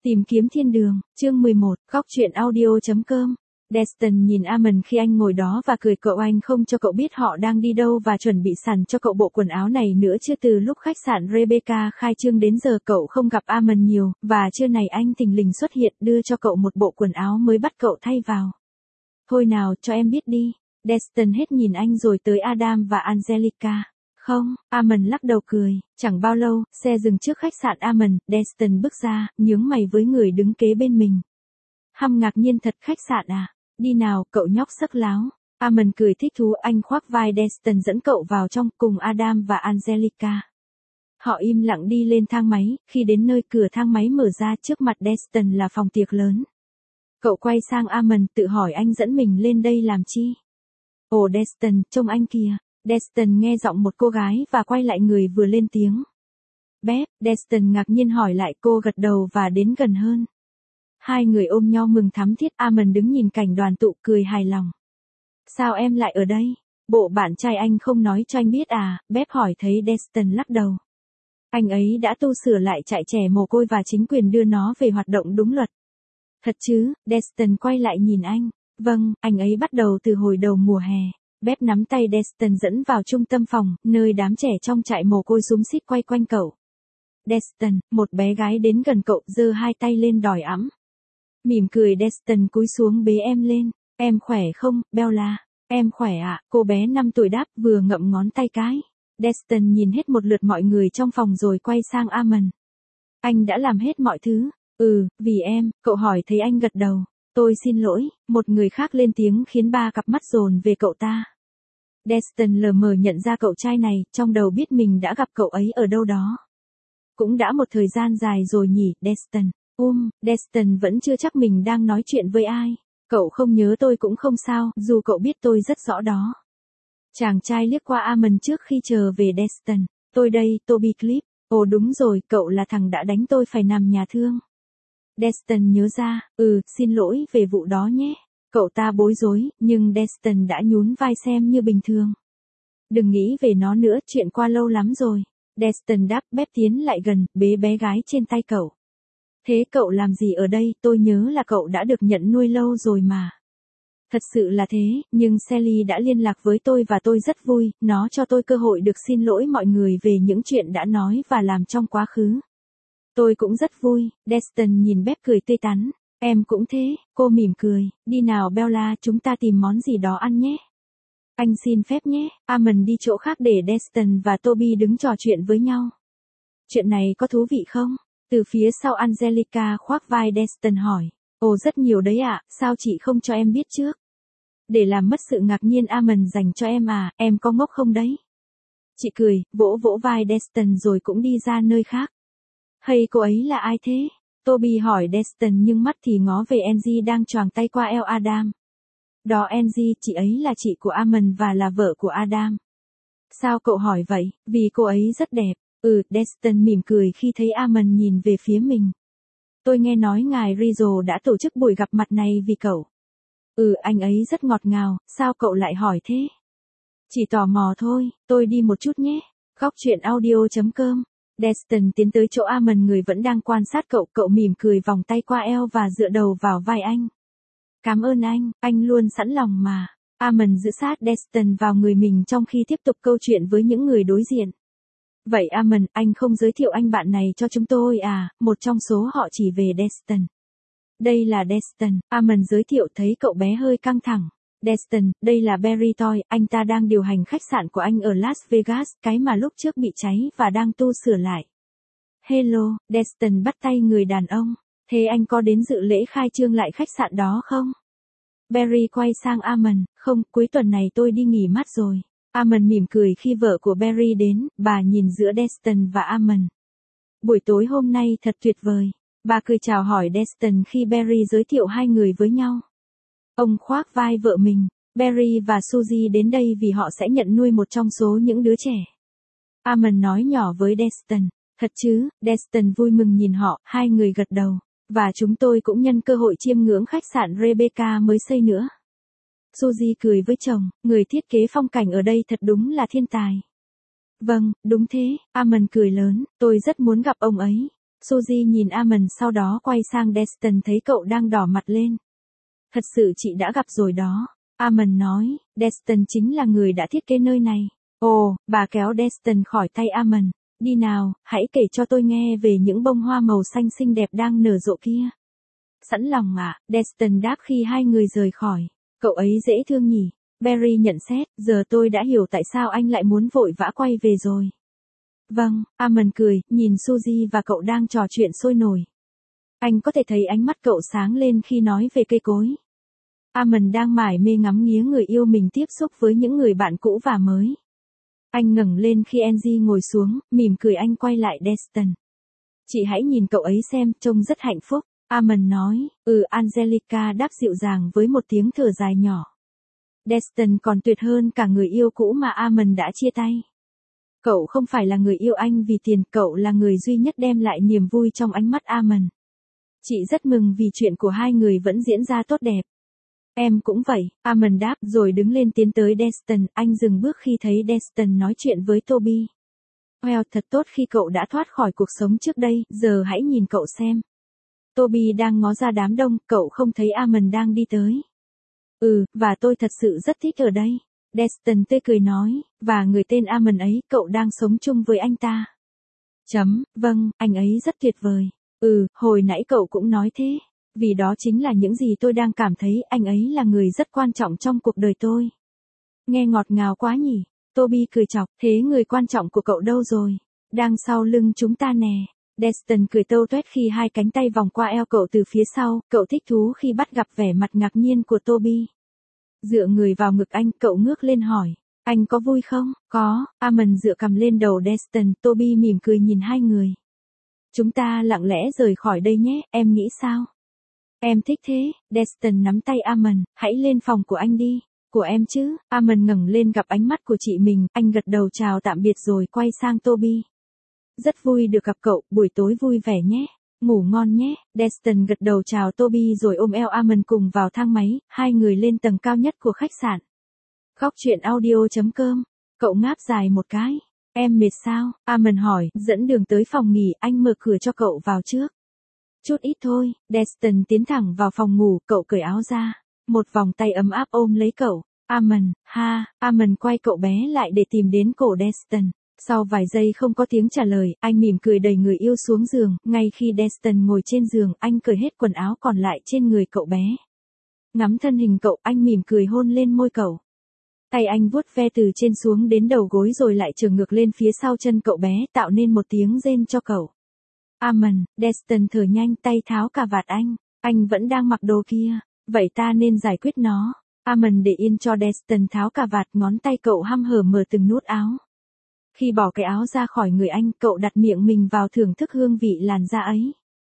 Tìm kiếm thiên đường, chương 11, góc truyện audio.com. Destin nhìn Amon khi anh ngồi đó và cười cậu anh không cho cậu biết họ đang đi đâu và chuẩn bị sẵn cho cậu bộ quần áo này nữa chứ từ lúc khách sạn Rebecca khai trương đến giờ cậu không gặp Amon nhiều, và trưa này anh thình lình xuất hiện đưa cho cậu một bộ quần áo mới bắt cậu thay vào. Thôi nào cho em biết đi, Destin hết nhìn anh rồi tới Adam và Angelica. Không, Amon lắc đầu cười, chẳng bao lâu, xe dừng trước khách sạn Amon, Destin bước ra, nhướng mày với người đứng kế bên mình. Hăm ngạc nhiên thật, khách sạn à? Đi nào, cậu nhóc sắc láo. Amon cười thích thú, anh khoác vai Destin dẫn cậu vào trong cùng Adam và Angelica. Họ im lặng đi lên thang máy, khi đến nơi cửa thang máy mở ra trước mặt Destin là phòng tiệc lớn. Cậu quay sang Amon tự hỏi anh dẫn mình lên đây làm chi? Ồ Destin, trông anh kìa. Destin nghe giọng một cô gái và quay lại người vừa lên tiếng. Bếp, Destin ngạc nhiên hỏi lại, cô gật đầu và đến gần hơn. Hai người ôm nhau mừng thắm thiết, Amon đứng nhìn cảnh đoàn tụ cười hài lòng. Sao em lại ở đây? Bộ bạn trai anh không nói cho anh biết à? Bếp hỏi thấy Destin lắc đầu. Anh ấy đã tu sửa lại trại trẻ mồ côi và chính quyền đưa nó về hoạt động đúng luật. Thật chứ? Destin quay lại nhìn anh. Vâng, anh ấy bắt đầu từ hồi đầu mùa hè. Bếp nắm tay Destin dẫn vào trung tâm phòng, nơi đám trẻ trong trại mồ côi xúm xít quay quanh cậu. Destin, một bé gái đến gần cậu, giơ hai tay lên đòi ẵm. Mỉm cười Destin cúi xuống bế em lên. Em khỏe không, Bella? Em khỏe ạ, cô bé 5 tuổi đáp vừa ngậm ngón tay cái. Destin nhìn hết một lượt mọi người trong phòng rồi quay sang Amon. Anh đã làm hết mọi thứ. Vì em, cậu hỏi thấy anh gật đầu. Tôi xin lỗi, một người khác lên tiếng khiến ba cặp mắt dồn về cậu ta. Destin lờ mờ nhận ra cậu trai này, trong đầu biết mình đã gặp cậu ấy ở đâu đó. Cũng đã một thời gian dài rồi nhỉ, Destin. Destin vẫn chưa chắc mình đang nói chuyện với ai. Cậu không nhớ tôi cũng không sao, dù cậu biết tôi rất rõ đó. Chàng trai liếc qua Amon trước khi trở về Destin. Tôi đây, Toby Clip. Ồ đúng rồi, cậu là thằng đã đánh tôi phải nằm nhà thương. Destin nhớ ra, xin lỗi về vụ đó nhé. Cậu ta bối rối, nhưng Destin đã nhún vai xem như bình thường. Đừng nghĩ về nó nữa, chuyện qua lâu lắm rồi. Destin đáp, bếp tiến lại gần, bế bé gái trên tay cậu. Thế cậu làm gì ở đây, tôi nhớ là cậu đã được nhận nuôi lâu rồi mà. Thật sự là thế, nhưng Sally đã liên lạc với tôi và tôi rất vui, nó cho tôi cơ hội được xin lỗi mọi người về những chuyện đã nói và làm trong quá khứ. Tôi cũng rất vui, Destin nhìn bếp cười tươi tắn. Em cũng thế, cô mỉm cười. Đi nào Bella, chúng ta tìm món gì đó ăn nhé. Anh xin phép nhé. Amon đi chỗ khác để Destin và Toby đứng trò chuyện với nhau. Chuyện này có thú vị không? Từ phía sau Angelica khoác vai Destin hỏi. Ồ rất nhiều đấy ạ, sao chị không cho em biết trước? Để làm mất sự ngạc nhiên Amon dành cho em à, em có ngốc không đấy? Chị cười, vỗ vỗ vai Destin rồi cũng đi ra nơi khác. Hay cô ấy là ai thế? Toby hỏi Destin nhưng mắt thì ngó về Angie đang choàng tay qua eo Adam. Đó Angie, chị ấy là chị của Amon và là vợ của Adam. Sao cậu hỏi vậy? Vì cô ấy rất đẹp. Destin mỉm cười khi thấy Amon nhìn về phía mình. Tôi nghe nói ngài Rizzo đã tổ chức buổi gặp mặt này vì cậu. Anh ấy rất ngọt ngào, sao cậu lại hỏi thế? Chỉ tò mò thôi, tôi đi một chút nhé. Góc truyện audio.com. Destin tiến tới chỗ Amon người vẫn đang quan sát cậu mỉm cười vòng tay qua eo và dựa đầu vào vai anh. Cảm ơn anh luôn sẵn lòng mà. Amon giữ sát Destin vào người mình trong khi tiếp tục câu chuyện với những người đối diện. Vậy Amon, anh không giới thiệu anh bạn này cho chúng tôi à? Một trong số họ chỉ về Destin. Đây là Destin, Amon giới thiệu thấy cậu bé hơi căng thẳng. Destin, đây là Barry Toy, anh ta đang điều hành khách sạn của anh ở Las Vegas, cái mà lúc trước bị cháy và đang tu sửa lại. Hello, Destin bắt tay người đàn ông. Thế anh có đến dự lễ khai trương lại khách sạn đó không? Barry quay sang Amon, không, cuối tuần này tôi đi nghỉ mát rồi. Amon mỉm cười khi vợ của Barry đến, bà nhìn giữa Destin và Amon. Buổi tối hôm nay thật tuyệt vời. Bà cười chào hỏi Destin khi Barry giới thiệu hai người với nhau. Ông khoác vai vợ mình, Barry và Suzy đến đây vì họ sẽ nhận nuôi một trong số những đứa trẻ. Amon nói nhỏ với Destin, thật chứ, Destin vui mừng nhìn họ, hai người gật đầu. Và chúng tôi cũng nhân cơ hội chiêm ngưỡng khách sạn Rebecca mới xây nữa. Suzy cười với chồng, người thiết kế phong cảnh ở đây thật đúng là thiên tài. Vâng, đúng thế, Amon cười lớn, tôi rất muốn gặp ông ấy. Suzy nhìn Amon sau đó quay sang Destin thấy cậu đang đỏ mặt lên. Thật sự chị đã gặp rồi đó. Amon nói, Destin chính là người đã thiết kế nơi này. Ồ, bà kéo Destin khỏi tay Amon. Đi nào, hãy kể cho tôi nghe về những bông hoa màu xanh xinh đẹp đang nở rộ kia. Sẵn lòng ạ, Destin đáp khi hai người rời khỏi. Cậu ấy dễ thương nhỉ? Barry nhận xét, giờ tôi đã hiểu tại sao anh lại muốn vội vã quay về rồi. Vâng, Amon cười, nhìn Suzy và cậu đang trò chuyện sôi nổi. Anh có thể thấy ánh mắt cậu sáng lên khi nói về cây cối. Amon đang mải mê ngắm nghía người yêu mình tiếp xúc với những người bạn cũ và mới. Anh ngẩng lên khi Angie ngồi xuống, mỉm cười anh quay lại Destin. Chị hãy nhìn cậu ấy xem, trông rất hạnh phúc. Amon nói, Angelica đáp dịu dàng với một tiếng thở dài nhỏ. Destin còn tuyệt hơn cả người yêu cũ mà Amon đã chia tay. Cậu không phải là người yêu anh vì tiền, cậu là người duy nhất đem lại niềm vui trong ánh mắt Amon. Chị rất mừng vì chuyện của hai người vẫn diễn ra tốt đẹp. Em cũng vậy, Amon đáp rồi đứng lên tiến tới Destin, anh dừng bước khi thấy Destin nói chuyện với Toby. Well, thật tốt khi cậu đã thoát khỏi cuộc sống trước đây, giờ hãy nhìn cậu xem. Toby đang ngó ra đám đông, cậu không thấy Amon đang đi tới. Và tôi thật sự rất thích ở đây. Destin tươi cười nói, và người tên Amon ấy, cậu đang sống chung với anh ta. Vâng, anh ấy rất tuyệt vời. Hồi nãy cậu cũng nói thế. Vì đó chính là những gì tôi đang cảm thấy, anh ấy là người rất quan trọng trong cuộc đời tôi. Nghe ngọt ngào quá nhỉ? Toby cười chọc, thế người quan trọng của cậu đâu rồi? Đang sau lưng chúng ta nè. Destin cười tâu tuét khi hai cánh tay vòng qua eo cậu từ phía sau, cậu thích thú khi bắt gặp vẻ mặt ngạc nhiên của Toby. Dựa người vào ngực anh, cậu ngước lên hỏi, anh có vui không? Có, Amon dựa cằm lên đầu Destin, Toby mỉm cười nhìn hai người. Chúng ta lặng lẽ rời khỏi đây nhé, em nghĩ sao? Em thích thế, Destin nắm tay Amon, hãy lên phòng của anh đi. Của em chứ? Amon ngẩng lên gặp ánh mắt của chị mình, anh gật đầu chào tạm biệt rồi quay sang Toby. Rất vui được gặp cậu, buổi tối vui vẻ nhé. Ngủ ngon nhé. Destin gật đầu chào Toby rồi ôm eo Amon cùng vào thang máy, hai người lên tầng cao nhất của khách sạn. Góc truyện audio.com. Cậu ngáp dài một cái. Em mệt sao? Amon hỏi, dẫn đường tới phòng nghỉ, anh mở cửa cho cậu vào trước. Chút ít thôi. Destin tiến thẳng vào phòng ngủ, cậu cởi áo ra. Một vòng tay ấm áp ôm lấy cậu. Amon quay cậu bé lại để tìm đến cổ Destin. Sau vài giây không có tiếng trả lời, anh mỉm cười đẩy người yêu xuống giường, ngay khi Destin ngồi trên giường, anh cởi hết quần áo còn lại trên người cậu bé. Ngắm thân hình cậu, anh mỉm cười hôn lên môi cậu. Tay anh vuốt ve từ trên xuống đến đầu gối rồi lại trở ngược lên phía sau chân cậu bé, tạo nên một tiếng rên cho cậu. Amon, Destin thở nhanh, tay tháo cà vạt anh vẫn đang mặc đồ kia, vậy ta nên giải quyết nó. Amon để yên cho Destin tháo cà vạt, ngón tay cậu hăm hở mở từng nút áo. Khi bỏ cái áo ra khỏi người anh, cậu đặt miệng mình vào thưởng thức hương vị làn da ấy.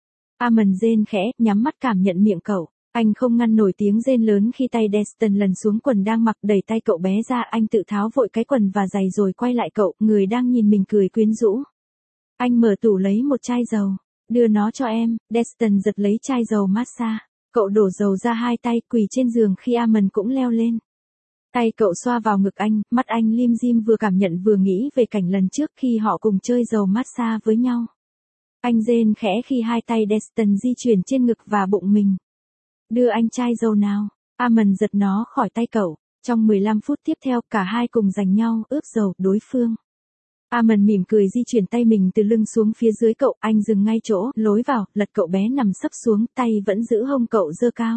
Amon rên khẽ, nhắm mắt cảm nhận miệng cậu. Anh không ngăn nổi tiếng rên lớn khi tay Destin lần xuống quần đang mặc, đẩy tay cậu bé ra, anh tự tháo vội cái quần và giày rồi quay lại cậu, người đang nhìn mình cười quyến rũ. Anh mở tủ lấy một chai dầu. Đưa nó cho em. Destin giật lấy chai dầu massage. Cậu đổ dầu ra hai tay, quỳ trên giường khi Amon cũng leo lên. Tay cậu xoa vào ngực anh, mắt anh lim dim vừa cảm nhận vừa nghĩ về cảnh lần trước khi họ cùng chơi dầu massage với nhau. Anh rên khẽ khi hai tay Destin di chuyển trên ngực và bụng mình. Đưa anh chai dầu nào. Amon giật nó khỏi tay cậu. Trong 15 phút tiếp theo, cả hai cùng giành nhau, ướp dầu đối phương. Amon mỉm cười di chuyển tay mình từ lưng xuống phía dưới cậu, anh dừng ngay chỗ, lối vào, lật cậu bé nằm sấp xuống, tay vẫn giữ hông cậu giơ cao.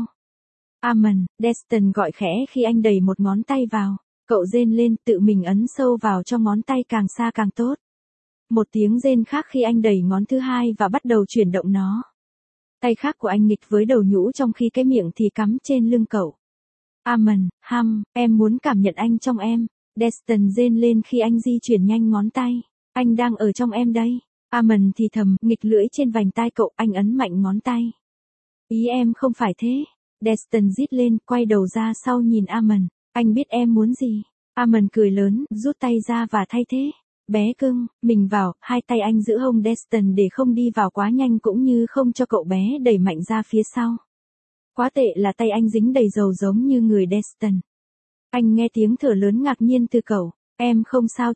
Amon, Destin gọi khẽ khi anh đẩy một ngón tay vào. Cậu rên lên, tự mình ấn sâu vào cho ngón tay càng xa càng tốt. Một tiếng rên khác khi anh đẩy ngón thứ hai và bắt đầu chuyển động nó. Tay khác của anh nghịch với đầu nhũ trong khi cái miệng thì cắm trên lưng cậu. Amon, em muốn cảm nhận anh trong em. Destin rên lên khi anh di chuyển nhanh ngón tay. Anh đang ở trong em đây. Amon thì thầm, nghịch lưỡi trên vành tai cậu, anh ấn mạnh ngón tay. Ý em không phải thế. Destin rít lên, quay đầu ra sau nhìn Amon. Anh biết em muốn gì. Amon cười lớn, rút tay ra và thay thế. Bé cưng, mình vào, hai tay anh giữ hông Destin để không đi vào quá nhanh cũng như không cho cậu bé đẩy mạnh ra phía sau. Quá tệ là tay anh dính đầy dầu giống như người Destin. Anh nghe tiếng thở lớn ngạc nhiên từ cậu. Em không sao chứ?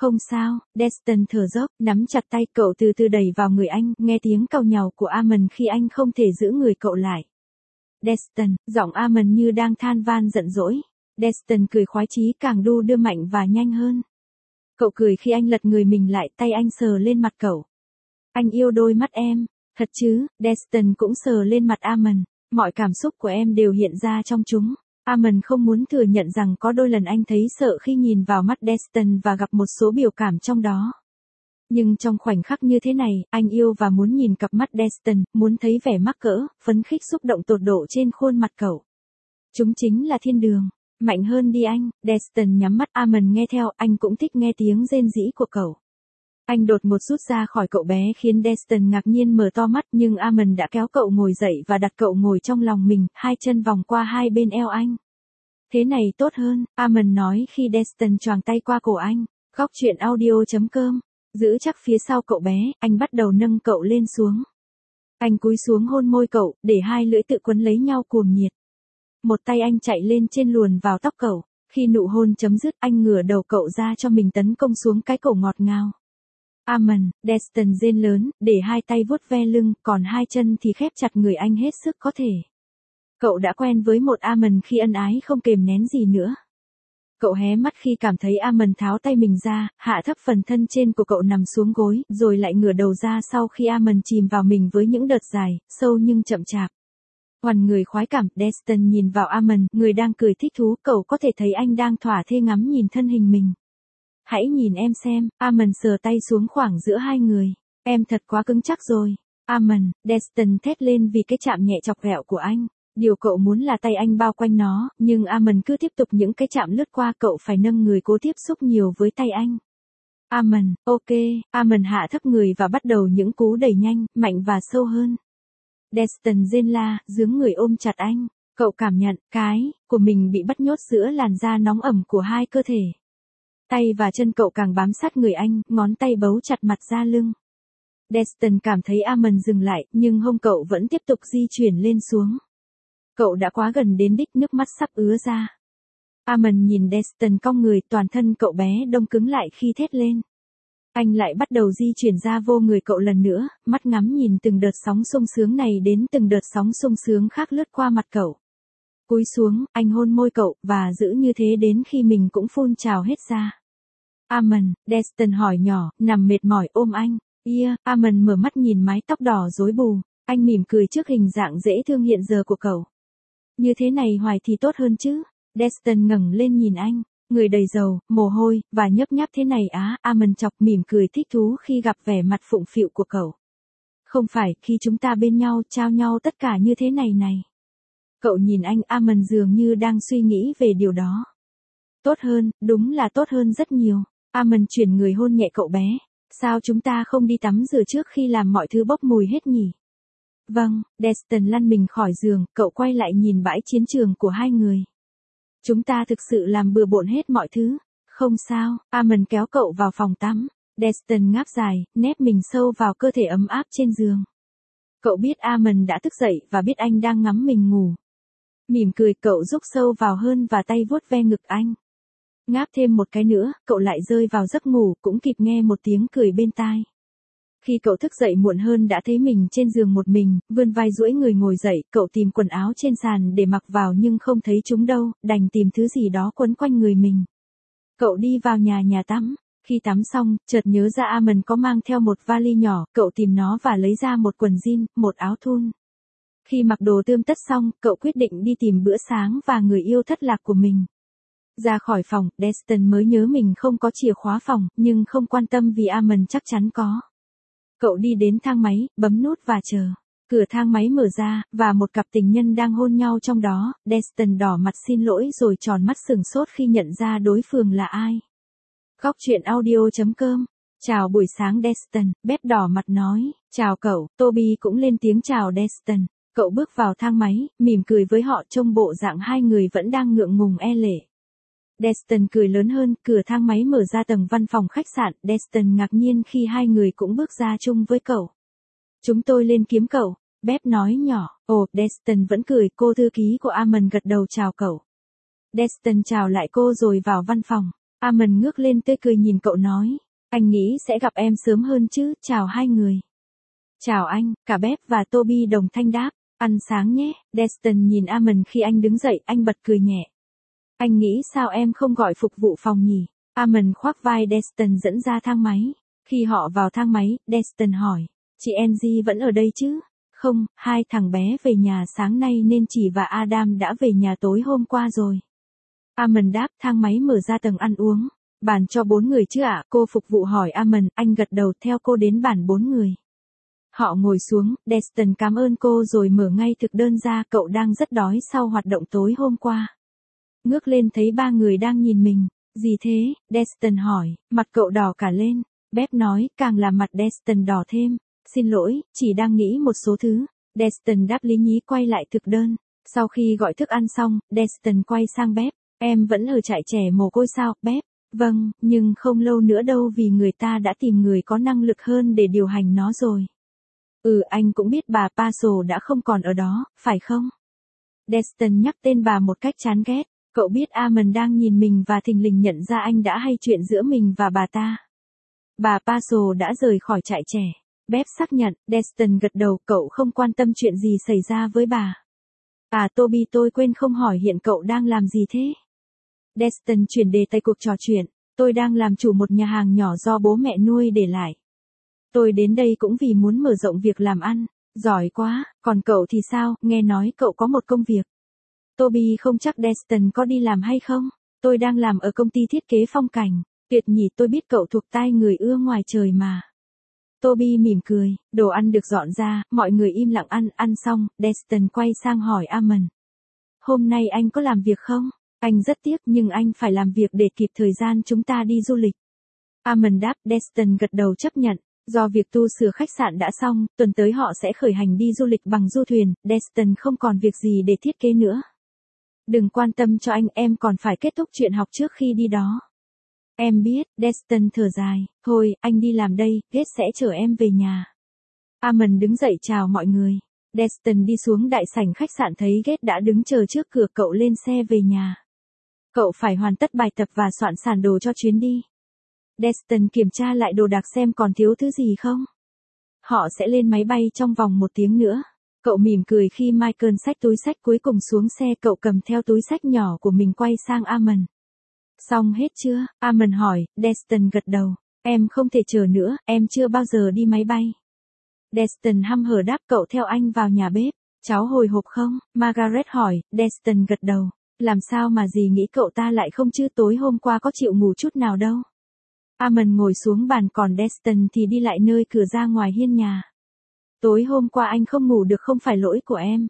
Không sao, Destin thở dốc, nắm chặt tay cậu từ từ đẩy vào người anh, nghe tiếng càu nhàu của Amon khi anh không thể giữ người cậu lại. Destin, giọng Amon như đang than van giận dỗi. Destin cười khoái chí càng đu đưa mạnh và nhanh hơn. Cậu cười khi anh lật người mình lại, tay anh sờ lên mặt cậu. Anh yêu đôi mắt em, thật chứ? Destin cũng sờ lên mặt Amon. Mọi cảm xúc của em đều hiện ra trong chúng. Amon không muốn thừa nhận rằng có đôi lần anh thấy sợ khi nhìn vào mắt Destin và gặp một số biểu cảm trong đó. Nhưng trong khoảnh khắc như thế này, anh yêu và muốn nhìn cặp mắt Destin, muốn thấy vẻ mắc cỡ, phấn khích xúc động tột độ trên khuôn mặt cậu. Chúng chính là thiên đường. Mạnh hơn đi anh, Destin nhắm mắt. Amon nghe theo, anh cũng thích nghe tiếng rên rỉ của cậu. Anh đột ngột rút ra khỏi cậu bé khiến Destin ngạc nhiên mở to mắt, nhưng Amon đã kéo cậu ngồi dậy và đặt cậu ngồi trong lòng mình, hai chân vòng qua hai bên eo anh. Thế này tốt hơn, Amon nói khi Destin choàng tay qua cổ anh. Góc truyện audio.com. Giữ chắc phía sau cậu bé, anh bắt đầu nâng cậu lên xuống. Anh cúi xuống hôn môi cậu, để hai lưỡi tự quấn lấy nhau cuồng nhiệt. Một tay anh chạy lên trên luồn vào tóc cậu. Khi nụ hôn chấm dứt, anh ngửa đầu cậu ra cho mình tấn công xuống cái cổ ngọt ngào. Amon, Destin rên lớn, để hai tay vuốt ve lưng, còn hai chân thì khép chặt người anh hết sức có thể. Cậu đã quen với một Amon khi ân ái không kềm nén gì nữa. Cậu hé mắt khi cảm thấy Amon tháo tay mình ra, hạ thấp phần thân trên của cậu nằm xuống gối, rồi lại ngửa đầu ra sau khi Amon chìm vào mình với những đợt dài, sâu nhưng chậm chạp. Hoàn người khoái cảm, Destin nhìn vào Amon, người đang cười thích thú, cậu có thể thấy anh đang thỏa thê ngắm nhìn thân hình mình. Hãy nhìn em xem, Amon sờ tay xuống khoảng giữa hai người. Em thật quá cứng chắc rồi. Amon, Destin thét lên vì cái chạm nhẹ chọc ghẹo của anh. Điều cậu muốn là tay anh bao quanh nó, nhưng Amon cứ tiếp tục những cái chạm lướt qua, cậu phải nâng người cố tiếp xúc nhiều với tay anh. Amon, ok, Amon hạ thấp người và bắt đầu những cú đẩy nhanh, mạnh và sâu hơn. Destin rên la, giương người ôm chặt anh. Cậu cảm nhận, cái của mình bị bắt nhốt giữa làn da nóng ẩm của hai cơ thể. Tay và chân cậu càng bám sát người anh, ngón tay bấu chặt mặt ra lưng. Destin cảm thấy Amon dừng lại, nhưng hông cậu vẫn tiếp tục di chuyển lên xuống. Cậu đã quá gần đến đích, nước mắt sắp ứa ra. Amon nhìn Destin cong người, toàn thân cậu bé đông cứng lại khi thét lên. Anh lại bắt đầu di chuyển ra vô người cậu lần nữa, mắt ngắm nhìn từng đợt sóng sung sướng này đến từng đợt sóng sung sướng khác lướt qua mặt cậu. Cúi xuống, anh hôn môi cậu, và giữ như thế đến khi mình cũng phun trào hết ra. Amon, Destin hỏi nhỏ, nằm mệt mỏi ôm anh. Amon mở mắt nhìn mái tóc đỏ rối bù. Anh mỉm cười trước hình dạng dễ thương hiện giờ của cậu. Như thế này hoài thì tốt hơn chứ. Destin ngẩng lên nhìn anh. Người đầy dầu, mồ hôi, và nhấp nháp thế này á. Amon chọc mỉm cười thích thú khi gặp vẻ mặt phụng phịu của cậu. Không phải, khi chúng ta bên nhau, trao nhau tất cả như thế này này. Cậu nhìn anh, Amon dường như đang suy nghĩ về điều đó. Tốt hơn, đúng là tốt hơn rất nhiều. Amon chuyển người hôn nhẹ cậu bé. Sao chúng ta không đi tắm rửa trước khi làm mọi thứ bốc mùi hết nhỉ? Vâng, Destin lăn mình khỏi giường, cậu quay lại nhìn bãi chiến trường của hai người. Chúng ta thực sự làm bừa bộn hết mọi thứ. Không sao, Amon kéo cậu vào phòng tắm. Destin ngáp dài, nép mình sâu vào cơ thể ấm áp trên giường. Cậu biết Amon đã thức dậy và biết anh đang ngắm mình ngủ. Mỉm cười, cậu rúc sâu vào hơn và tay vuốt ve ngực anh. Ngáp thêm một cái nữa, cậu lại rơi vào giấc ngủ, cũng kịp nghe một tiếng cười bên tai. Khi cậu thức dậy muộn hơn đã thấy mình trên giường một mình, vươn vai duỗi người ngồi dậy, cậu tìm quần áo trên sàn để mặc vào nhưng không thấy chúng đâu, đành tìm thứ gì đó quấn quanh người mình. Cậu đi vào nhà tắm. Khi tắm xong, chợt nhớ ra Amon có mang theo một vali nhỏ, cậu tìm nó và lấy ra một quần jean, một áo thun. Khi mặc đồ tươm tất xong, cậu quyết định đi tìm bữa sáng và người yêu thất lạc của mình. Ra khỏi phòng, Destin mới nhớ mình không có chìa khóa phòng, nhưng không quan tâm vì Amon chắc chắn có. Cậu đi đến thang máy, bấm nút và chờ. Cửa thang máy mở ra, và một cặp tình nhân đang hôn nhau trong đó. Destin đỏ mặt xin lỗi rồi tròn mắt sừng sốt khi nhận ra đối phương là ai. Góc truyện audio.com. Chào buổi sáng Destin, Beth đỏ mặt nói. Chào cậu, Toby cũng lên tiếng chào Destin. Cậu bước vào thang máy, mỉm cười với họ, trông bộ dạng hai người vẫn đang ngượng ngùng e lệ. Destin cười lớn hơn, cửa thang máy mở ra tầng văn phòng khách sạn. Destin ngạc nhiên khi hai người cũng bước ra chung với cậu. Chúng tôi lên kiếm cậu, Beth nói nhỏ. Ồ, Destin vẫn cười, cô thư ký của Amon gật đầu chào cậu. Destin chào lại cô rồi vào văn phòng. Amon ngước lên tươi cười nhìn cậu nói. Anh nghĩ sẽ gặp em sớm hơn chứ, chào hai người. Chào anh, cả Beb và Toby đồng thanh đáp. Ăn sáng nhé, Destin nhìn Amon khi anh đứng dậy, anh bật cười nhẹ. Anh nghĩ sao em không gọi phục vụ phòng nhỉ? Amon khoác vai Destin dẫn ra thang máy. Khi họ vào thang máy, Destin hỏi. Chị Angie vẫn ở đây chứ? Không, hai thằng bé về nhà sáng nay nên chị và Adam đã về nhà tối hôm qua rồi. Amon đáp, thang máy mở ra tầng ăn uống. Bàn cho 4 người chứ ạ? Cô phục vụ hỏi Amon, anh gật đầu theo cô đến bàn 4 người. Họ ngồi xuống, Destin cảm ơn cô rồi mở ngay thực đơn ra, cậu đang rất đói sau hoạt động tối hôm qua. Ngước lên thấy 3 người đang nhìn mình. Gì thế? Destin hỏi, mặt cậu đỏ cả lên. Beb nói, càng làm mặt Destin đỏ thêm. Xin lỗi, chỉ đang nghĩ một số thứ. Destin đáp lý nhí quay lại thực đơn. Sau khi gọi thức ăn xong, Destin quay sang Beb. Em vẫn ở trại trẻ mồ côi sao, Beb? Vâng, nhưng không lâu nữa đâu vì người ta đã tìm người có năng lực hơn để điều hành nó rồi. Anh cũng biết bà Paso đã không còn ở đó, phải không? Destin nhắc tên bà một cách chán ghét. Cậu biết Amon đang nhìn mình và thình lình nhận ra anh đã hay chuyện giữa mình và bà ta. Bà Paso đã rời khỏi trại trẻ. Beb xác nhận, Destin gật đầu, cậu không quan tâm chuyện gì xảy ra với bà. Toby, tôi quên không hỏi hiện cậu đang làm gì thế? Destin chuyển đề tài cuộc trò chuyện. Tôi đang làm chủ một nhà hàng nhỏ do bố mẹ nuôi để lại. Tôi đến đây cũng vì muốn mở rộng việc làm ăn. Giỏi quá, còn cậu thì sao, nghe nói cậu có một công việc. Toby không chắc Destin có đi làm hay không. Tôi đang làm ở công ty thiết kế phong cảnh. Tuyệt nhỉ, tôi biết cậu thuộc tai người ưa ngoài trời mà. Toby mỉm cười, đồ ăn được dọn ra, mọi người im lặng ăn xong, Destin quay sang hỏi Amon. Hôm nay anh có làm việc không? Anh rất tiếc nhưng anh phải làm việc để kịp thời gian chúng ta đi du lịch. Amon đáp, Destin gật đầu chấp nhận. Do việc tu sửa khách sạn đã xong, tuần tới họ sẽ khởi hành đi du lịch bằng du thuyền, Destin không còn việc gì để thiết kế nữa. Đừng quan tâm cho anh, em còn phải kết thúc chuyện học trước khi đi đó. Em biết, Destin thở dài, thôi, anh đi làm đây, Gates sẽ chở em về nhà. Amon đứng dậy chào mọi người. Destin đi xuống đại sảnh khách sạn thấy Gates đã đứng chờ trước cửa, cậu lên xe về nhà. Cậu phải hoàn tất bài tập và soạn bản đồ cho chuyến đi. Destin kiểm tra lại đồ đạc xem còn thiếu thứ gì không. Họ sẽ lên máy bay trong vòng 1 tiếng nữa. Cậu mỉm cười khi Michael xách túi xách cuối cùng xuống xe, cậu cầm theo túi xách nhỏ của mình quay sang Amon. Xong hết chưa? Amon hỏi, Destin gật đầu. Em không thể chờ nữa, em chưa bao giờ đi máy bay. Destin hăm hở đáp, cậu theo anh vào nhà bếp. Cháu hồi hộp không? Margaret hỏi, Destin gật đầu. Làm sao mà dì nghĩ cậu ta lại không chứ, tối hôm qua có chịu ngủ chút nào đâu. Amon ngồi xuống bàn, còn Destin thì đi lại nơi cửa ra ngoài hiên nhà. Tối hôm qua anh không ngủ được không phải lỗi của em.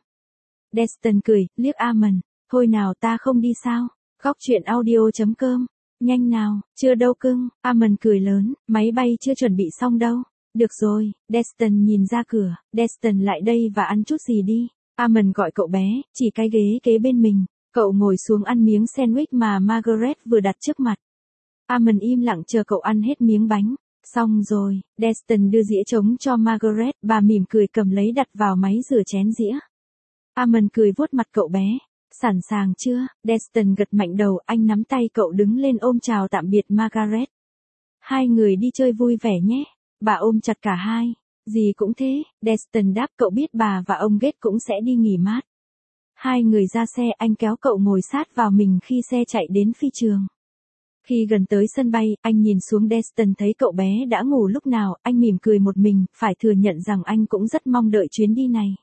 Destin cười, liếc Amon. Thôi nào, ta không đi sao? Góc chuyện audio.com. Nhanh nào, chưa đâu cưng. Amon cười lớn, máy bay chưa chuẩn bị xong đâu. Được rồi, Destin nhìn ra cửa. Destin lại đây và ăn chút gì đi. Amon gọi cậu bé, chỉ cái ghế kế bên mình. Cậu ngồi xuống ăn miếng sandwich mà Margaret vừa đặt trước mặt. Amon im lặng chờ cậu ăn hết miếng bánh. Xong rồi, Destin đưa dĩa trống cho Margaret, bà mỉm cười cầm lấy đặt vào máy rửa chén dĩa. Amon cười vuốt mặt cậu bé. Sẵn sàng chưa? Destin gật mạnh đầu, anh nắm tay cậu đứng lên ôm chào tạm biệt Margaret. Hai người đi chơi vui vẻ nhé. Bà ôm chặt cả hai. Dì cũng thế, Destin đáp, cậu biết bà và ông Gates cũng sẽ đi nghỉ mát. Hai người ra xe, anh kéo cậu ngồi sát vào mình khi xe chạy đến phi trường. Khi gần tới sân bay, anh nhìn xuống Destin thấy cậu bé đã ngủ lúc nào, anh mỉm cười một mình, phải thừa nhận rằng anh cũng rất mong đợi chuyến đi này.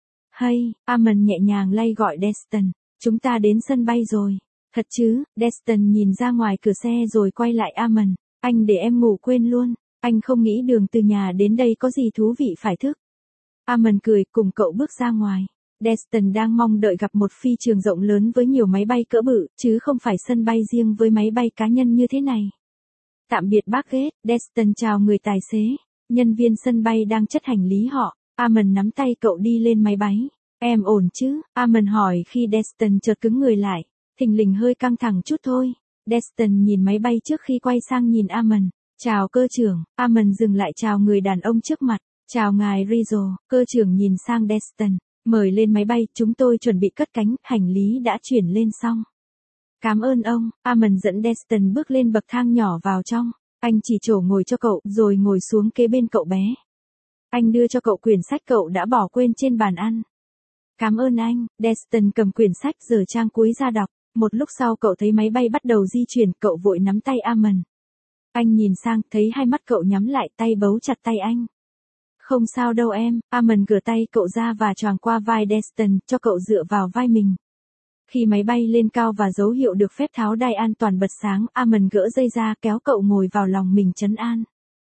Hay, Amon nhẹ nhàng lay gọi Destin, chúng ta đến sân bay rồi. Thật chứ? Destin nhìn ra ngoài cửa xe rồi quay lại Amon, anh để em ngủ quên luôn, anh không nghĩ đường từ nhà đến đây có gì thú vị phải thức. Amon cười cùng cậu bước ra ngoài. Destin đang mong đợi gặp một phi trường rộng lớn với nhiều máy bay cỡ bự, chứ không phải sân bay riêng với máy bay cá nhân như thế này. Tạm biệt bác Gates, Destin chào người tài xế. Nhân viên sân bay đang chất hành lý họ. Amon nắm tay cậu đi lên máy bay. Em ổn chứ? Amon hỏi khi Destin chợt cứng người lại. Thình lình hơi căng thẳng chút thôi. Destin nhìn máy bay trước khi quay sang nhìn Amon. Chào cơ trưởng. Amon dừng lại chào người đàn ông trước mặt. Chào ngài Rizzo. Cơ trưởng nhìn sang Destin. Mời lên máy bay, chúng tôi chuẩn bị cất cánh, hành lý đã chuyển lên xong. Cảm ơn ông, Amon dẫn Destin bước lên bậc thang nhỏ vào trong. Anh chỉ chỗ ngồi cho cậu, rồi ngồi xuống kế bên cậu bé. Anh đưa cho cậu quyển sách cậu đã bỏ quên trên bàn ăn. Cảm ơn anh, Destin cầm quyển sách giờ trang cuối ra đọc. Một lúc sau cậu thấy máy bay bắt đầu di chuyển, cậu vội nắm tay Amon. Anh nhìn sang, thấy hai mắt cậu nhắm lại, tay bấu chặt tay anh. Không sao đâu em, Amon gỡ tay cậu ra và choàng qua vai Destin, cho cậu dựa vào vai mình. Khi máy bay lên cao và dấu hiệu được phép tháo đai an toàn bật sáng, Amon gỡ dây ra kéo cậu ngồi vào lòng mình trấn an.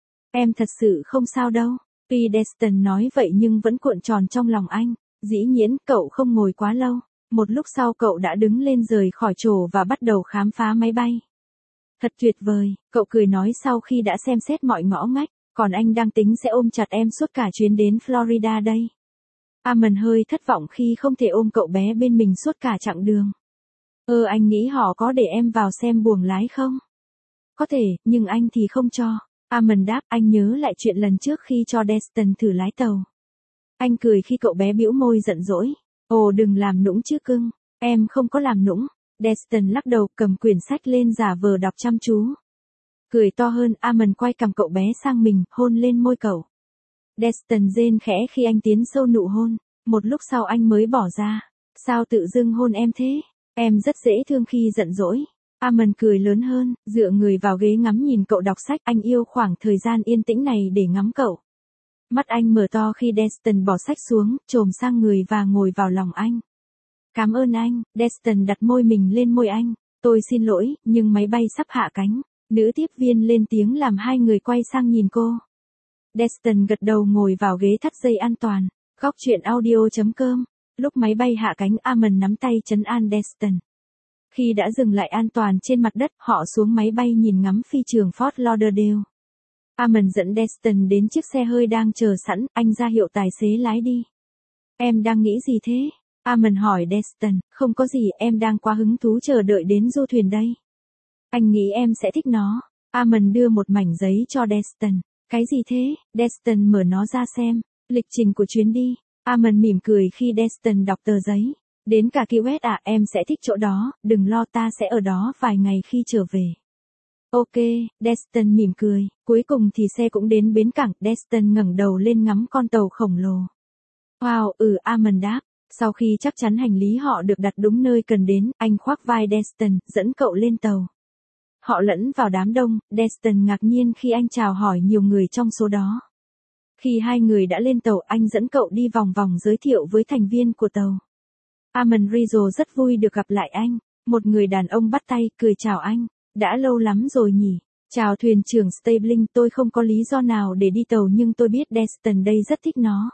Em thật sự không sao đâu. Tuy Destin nói vậy nhưng vẫn cuộn tròn trong lòng anh. Dĩ nhiên, cậu không ngồi quá lâu. Một lúc sau cậu đã đứng lên rời khỏi chỗ và bắt đầu khám phá máy bay. Thật tuyệt vời, cậu cười nói sau khi đã xem xét mọi ngõ ngách, còn anh đang tính sẽ ôm chặt em suốt cả chuyến đến Florida đây. Amon hơi thất vọng khi không thể ôm cậu bé bên mình suốt cả chặng đường. Anh nghĩ họ có để em vào xem buồng lái không? Có thể, nhưng anh thì không cho. Amon đáp, anh nhớ lại chuyện lần trước khi cho Destin thử lái tàu. Anh cười khi cậu bé bĩu môi giận dỗi. Đừng làm nũng chứ cưng, em không có làm nũng. Destin lắc đầu cầm quyển sách lên giả vờ đọc chăm chú. Cười to hơn, Amon quay cằm cậu bé sang mình, hôn lên môi cậu. Destin rên khẽ khi anh tiến sâu nụ hôn. Một lúc sau anh mới bỏ ra. Sao tự dưng hôn em thế? Em rất dễ thương khi giận dỗi. Amon cười lớn hơn, dựa người vào ghế ngắm nhìn cậu đọc sách. Anh yêu khoảng thời gian yên tĩnh này để ngắm cậu. Mắt anh mở to khi Destin bỏ sách xuống, chồm sang người và ngồi vào lòng anh. Cảm ơn anh, Destin đặt môi mình lên môi anh. Tôi xin lỗi, nhưng máy bay sắp hạ cánh. Nữ tiếp viên lên tiếng làm hai người quay sang nhìn cô. Destin gật đầu ngồi vào ghế thắt dây an toàn. Góc truyện audio.com. Lúc máy bay hạ cánh, Amon nắm tay trấn an Destin. Khi đã dừng lại an toàn trên mặt đất, họ xuống máy bay nhìn ngắm phi trường Fort Lauderdale. Amon dẫn Destin đến chiếc xe hơi đang chờ sẵn, anh ra hiệu tài xế lái đi. Em đang nghĩ gì thế? Amon hỏi Destin, không có gì, em đang quá hứng thú chờ đợi đến du thuyền đây. Anh nghĩ em sẽ thích nó. Amon đưa một mảnh giấy cho Destin. Cái gì thế? Destin mở nó ra xem. Lịch trình của chuyến đi. Amon mỉm cười khi Destin đọc tờ giấy. Đến cả Key West à, em sẽ thích chỗ đó, đừng lo, ta sẽ ở đó vài ngày khi trở về. Ok, Destin mỉm cười. Cuối cùng thì xe cũng đến bến cảng. Destin ngẩng đầu lên ngắm con tàu khổng lồ. Wow, Amon đáp. Sau khi chắc chắn hành lý họ được đặt đúng nơi cần đến, anh khoác vai Destin, dẫn cậu lên tàu. Họ lẫn vào đám đông, Destin ngạc nhiên khi anh chào hỏi nhiều người trong số đó. Khi hai người đã lên tàu, anh dẫn cậu đi vòng vòng giới thiệu với thành viên của tàu. Amon Rizzo rất vui được gặp lại anh. Một người đàn ông bắt tay, cười chào anh. Đã lâu lắm rồi nhỉ? Chào thuyền trưởng Stabling, tôi không có lý do nào để đi tàu nhưng tôi biết Destin đây rất thích nó.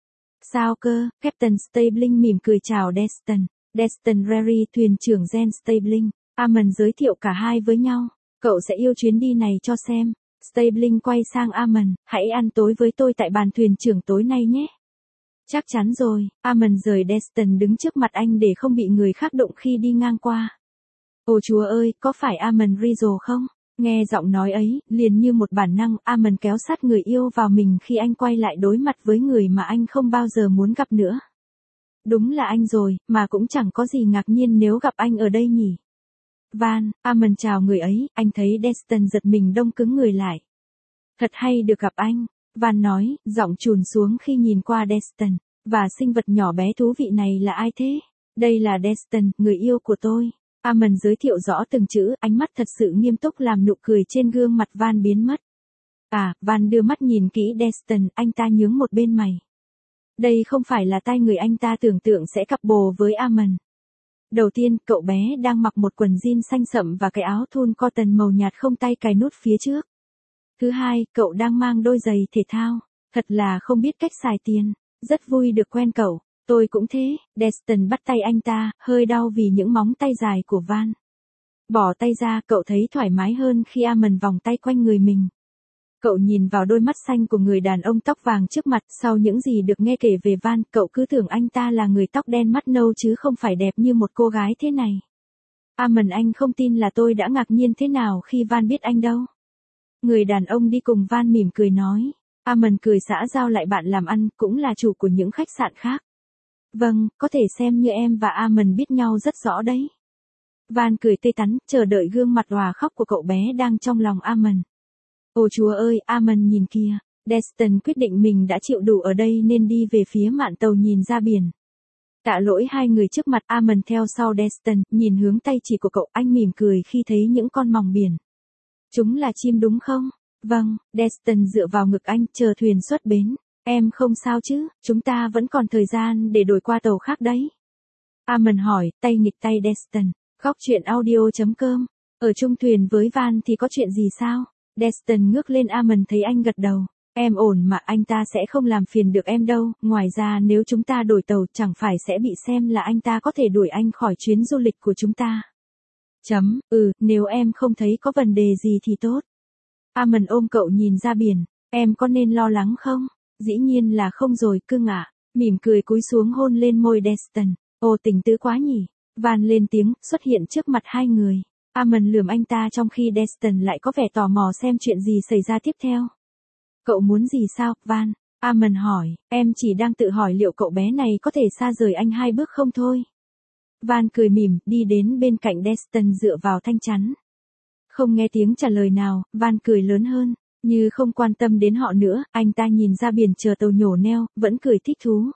Sao cơ? Captain Stabling mỉm cười chào Destin. Destin Rary, thuyền trưởng Jen Stabling. Amon giới thiệu cả hai với nhau. Cậu sẽ yêu chuyến đi này cho xem. Stabling quay sang Amon, hãy ăn tối với tôi tại bàn thuyền trưởng tối nay nhé. Chắc chắn rồi. Amon rời Destin đứng trước mặt anh để không bị người khác đụng khi đi ngang qua. Ôi chúa ơi, có phải Amon Rizzo không? Nghe giọng nói ấy, liền như một bản năng, Amon kéo sát người yêu vào mình khi anh quay lại đối mặt với người mà anh không bao giờ muốn gặp nữa. Đúng là anh rồi, mà cũng chẳng có gì ngạc nhiên nếu gặp anh ở đây nhỉ. Van, Amon chào người ấy, anh thấy Destin giật mình đông cứng người lại. Thật hay được gặp anh, Van nói, giọng trùn xuống khi nhìn qua Destin. Và sinh vật nhỏ bé thú vị này là ai thế? Đây là Destin, người yêu của tôi. Amon giới thiệu rõ từng chữ, ánh mắt thật sự nghiêm túc làm nụ cười trên gương mặt Van biến mất. Van đưa mắt nhìn kỹ Destin, anh ta nhướng một bên mày. Đây không phải là tai người anh ta tưởng tượng sẽ cặp bồ với Amon. Đầu tiên, cậu bé đang mặc một quần jean xanh sậm và cái áo thun cotton màu nhạt không tay cài nút phía trước. Thứ hai, cậu đang mang đôi giày thể thao. Thật là không biết cách xài tiền. Rất vui được quen cậu. Tôi cũng thế. Destin bắt tay anh ta, hơi đau vì những móng tay dài của Van. Bỏ tay ra, cậu thấy thoải mái hơn khi Amon vòng tay quanh người mình. Cậu nhìn vào đôi mắt xanh của người đàn ông tóc vàng trước mặt, sau những gì được nghe kể về Van, cậu cứ tưởng anh ta là người tóc đen mắt nâu chứ không phải đẹp như một cô gái thế này. Amon, anh không tin là tôi đã ngạc nhiên thế nào khi Van biết anh đâu. Người đàn ông đi cùng Van mỉm cười nói. Amon cười xã giao lại bạn làm ăn, cũng là chủ của những khách sạn khác. Vâng, có thể xem như em và Amon biết nhau rất rõ đấy. Van cười tươi tắn, chờ đợi gương mặt òa khóc của cậu bé đang trong lòng Amon. Ôi Chúa ơi, Amon nhìn kìa. Destin quyết định mình đã chịu đủ ở đây nên đi về phía mạn tàu nhìn ra biển. Tạ lỗi hai người trước mặt, Amon theo sau Destin, nhìn hướng tay chỉ của cậu, anh mỉm cười khi thấy những con mòng biển. Chúng là chim đúng không? Vâng, Destin dựa vào ngực anh, chờ thuyền xuất bến. Em không sao chứ, chúng ta vẫn còn thời gian để đổi qua tàu khác đấy. Amon hỏi, tay nghịch tay Destin. Góc truyện audio.com. Ở chung thuyền với Van thì có chuyện gì sao? Destin ngước lên Amon thấy anh gật đầu. Em ổn mà, anh ta sẽ không làm phiền được em đâu, ngoài ra nếu chúng ta đổi tàu chẳng phải sẽ bị xem là anh ta có thể đuổi anh khỏi chuyến du lịch của chúng ta. Nếu em không thấy có vấn đề gì thì tốt. Amon ôm cậu nhìn ra biển, em có nên lo lắng không? Dĩ nhiên là không rồi cưng ạ. Mỉm cười cúi xuống hôn lên môi Destin. Ồ tình tứ quá nhỉ. Van lên tiếng, xuất hiện trước mặt hai người. Amon lườm anh ta trong khi Destin lại có vẻ tò mò xem chuyện gì xảy ra tiếp theo. Cậu muốn gì sao, Van? Amon hỏi, em chỉ đang tự hỏi liệu cậu bé này có thể xa rời anh 2 bước không thôi. Van cười mỉm, đi đến bên cạnh Destin dựa vào thanh chắn. Không nghe tiếng trả lời nào, Van cười lớn hơn, như không quan tâm đến họ nữa, anh ta nhìn ra biển chờ tàu nhổ neo, vẫn cười thích thú.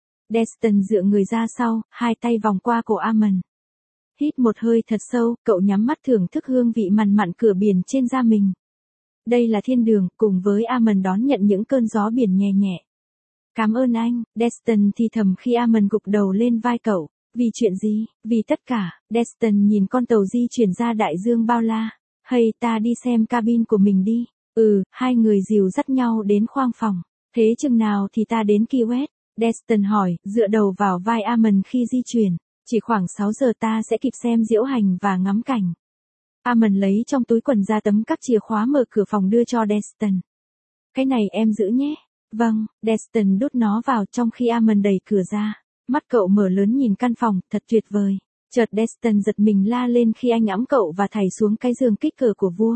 Destin dựa người ra sau, hai tay vòng qua cổ Amon. Hít một hơi thật sâu, cậu nhắm mắt thưởng thức hương vị mặn mặn cửa biển trên da mình. Đây là thiên đường, cùng với Amon đón nhận những cơn gió biển nhẹ nhẹ. Cảm ơn anh, Destin thì thầm khi Amon gục đầu lên vai cậu. Vì chuyện gì? Vì tất cả. Destin nhìn con tàu di chuyển ra đại dương bao la. Hay ta đi xem cabin của mình đi. Hai người dìu dắt nhau đến khoang phòng. Thế chừng nào thì ta đến Key West? Destin hỏi, dựa đầu vào vai Amon khi di chuyển. Chỉ khoảng 6 giờ ta sẽ kịp xem diễu hành và ngắm cảnh. Amon lấy trong túi quần ra tấm cắp chìa khóa mở cửa phòng đưa cho Destin. Cái này em giữ nhé. Vâng, Destin đút nó vào trong khi Amon đẩy cửa ra. Mắt cậu mở lớn nhìn căn phòng, thật tuyệt vời. Chợt Destin giật mình la lên khi anh ẵm cậu và thảy xuống cái giường kích cỡ của vua.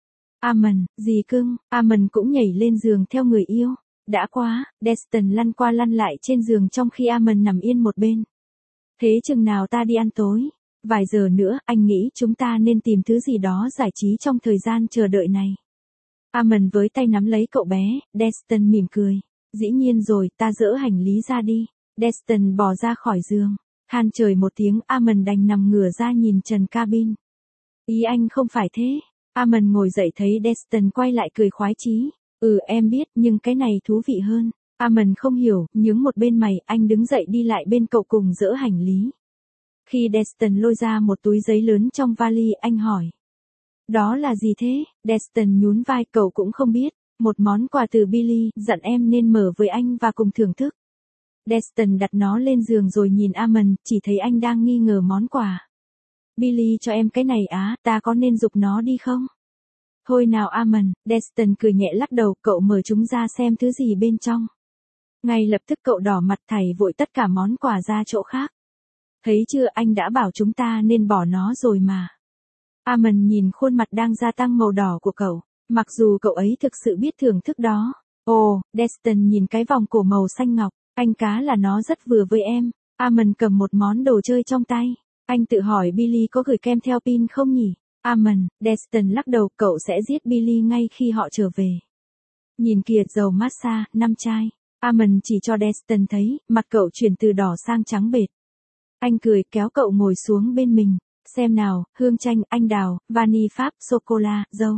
Amon, gì cưng? Amon cũng nhảy lên giường theo người yêu. Đã quá, Destin lăn qua lăn lại trên giường trong khi Amon nằm yên một bên. Thế chừng nào ta đi ăn tối? Vài giờ nữa, anh nghĩ chúng ta nên tìm thứ gì đó giải trí trong thời gian chờ đợi này. Amon với tay nắm lấy cậu bé, Destin mỉm cười. Dĩ nhiên rồi, ta dỡ hành lý ra đi. Destin bò ra khỏi giường. Than trời một tiếng, Amon đành nằm ngửa ra nhìn trần cabin. Ý anh không phải thế. Amon ngồi dậy thấy Destin quay lại cười khoái chí. Em biết, nhưng cái này thú vị hơn. Amon không hiểu, nhướng một bên mày, anh đứng dậy đi lại bên cậu cùng dỡ hành lý. Khi Destin lôi ra một túi giấy lớn trong vali, anh hỏi. Đó là gì thế? Destin nhún vai, cậu cũng không biết. Một món quà từ Billy, dặn em nên mở với anh và cùng thưởng thức. Destin đặt nó lên giường rồi nhìn Amon, chỉ thấy anh đang nghi ngờ món quà. Billy cho em cái này á, ta có nên giục nó đi không? Thôi nào Amon, Destin cười nhẹ lắc đầu, cậu mở chúng ra xem thứ gì bên trong. Ngay lập tức cậu đỏ mặt thảy vội tất cả món quà ra chỗ khác. Thấy chưa, anh đã bảo chúng ta nên bỏ nó rồi mà. Amon nhìn khuôn mặt đang gia tăng màu đỏ của cậu, mặc dù cậu ấy thực sự biết thưởng thức đó. Ồ, Destin nhìn cái vòng cổ màu xanh ngọc, anh cá là nó rất vừa với em. Amon cầm một món đồ chơi trong tay. Anh tự hỏi Billy có gửi kem theo pin không nhỉ? Amon, Destin lắc đầu, cậu sẽ giết Billy ngay khi họ trở về. Nhìn kìa, dầu massage, 5 chai. Amon chỉ cho Destin thấy, mặt cậu chuyển từ đỏ sang trắng bệt. Anh cười kéo cậu ngồi xuống bên mình. Xem nào, hương chanh, anh đào, vani Pháp, sô-cô-la, dâu.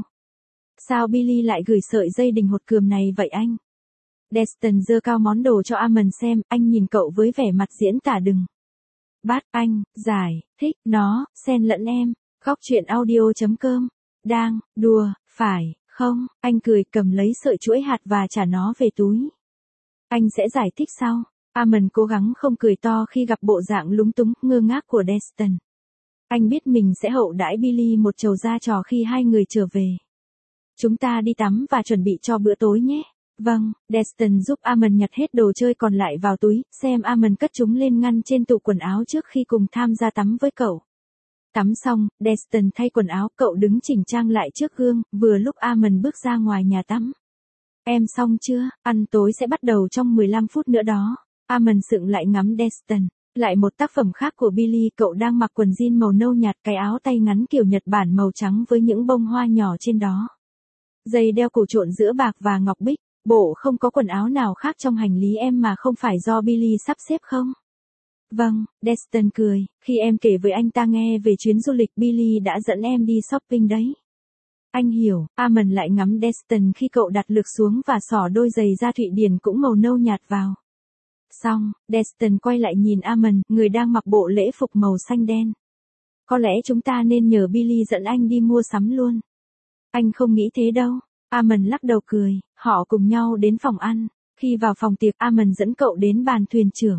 Sao Billy lại gửi sợi dây đình hột cườm này vậy anh? Destin giơ cao món đồ cho Amon xem, anh nhìn cậu với vẻ mặt diễn tả đừng. Bát anh, giải, thích, nó, xen lẫn em. Góc truyện audio.com. Đang, đùa, phải, không? Anh cười cầm lấy sợi chuỗi hạt và trả nó về túi. Anh sẽ giải thích sau. Amon cố gắng không cười to khi gặp bộ dạng lúng túng, ngơ ngác của Destin. Anh biết mình sẽ hậu đãi Billy một chầu ra trò khi hai người trở về. Chúng ta đi tắm và chuẩn bị cho bữa tối nhé. Vâng, Destin giúp Amon nhặt hết đồ chơi còn lại vào túi, xem Amon cất chúng lên ngăn trên tủ quần áo trước khi cùng tham gia tắm với cậu. Tắm xong, Destin thay quần áo, cậu đứng chỉnh trang lại trước gương, vừa lúc Amon bước ra ngoài nhà tắm. Em xong chưa? Ăn tối sẽ bắt đầu trong 15 phút nữa đó. Amon sững lại ngắm Destin. Lại một tác phẩm khác của Billy, cậu đang mặc quần jean màu nâu nhạt, cái áo tay ngắn kiểu Nhật Bản màu trắng với những bông hoa nhỏ trên đó. Dây đeo cổ trộn giữa bạc và ngọc bích. Bộ không có quần áo nào khác trong hành lý em mà không phải do Billy sắp xếp không? Vâng, Destin cười, khi em kể với anh ta nghe về chuyến du lịch Billy đã dẫn em đi shopping đấy. Anh hiểu, Amon lại ngắm Destin khi cậu đặt lược xuống và xỏ đôi giày da Thụy Điển cũng màu nâu nhạt vào. Xong, Destin quay lại nhìn Amon, người đang mặc bộ lễ phục màu xanh đen. Có lẽ chúng ta nên nhờ Billy dẫn anh đi mua sắm luôn. Anh không nghĩ thế đâu. Amon lắc đầu cười, họ cùng nhau đến phòng ăn. Khi vào phòng tiệc, Amon dẫn cậu đến bàn thuyền trưởng.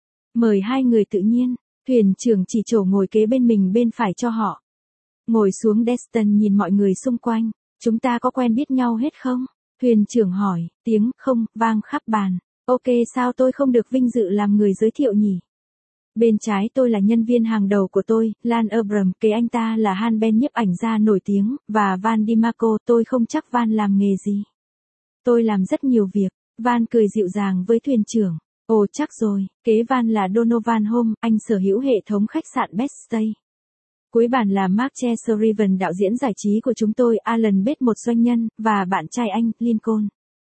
Mời hai người tự nhiên, thuyền trưởng chỉ chỗ ngồi kế bên mình bên phải cho họ. Ngồi xuống, Destin nhìn mọi người xung quanh. Chúng ta có quen biết nhau hết không? Thuyền trưởng hỏi, tiếng không vang khắp bàn. Ok, sao tôi không được vinh dự làm người giới thiệu nhỉ? Bên trái tôi là nhân viên hàng đầu của tôi, Lan Abram, kế anh ta là Han Ben, nhiếp ảnh gia nổi tiếng, và Van DiMarco, tôi không chắc Van làm nghề gì. Tôi làm rất nhiều việc. Van cười dịu dàng với thuyền trưởng. Ồ chắc rồi, kế Van là Donovan Home, anh sở hữu hệ thống khách sạn Best Stay. Cuối bàn là Mark Sullivan, đạo diễn giải trí của chúng tôi, Alan Bates, một doanh nhân, và bạn trai anh, Lincoln.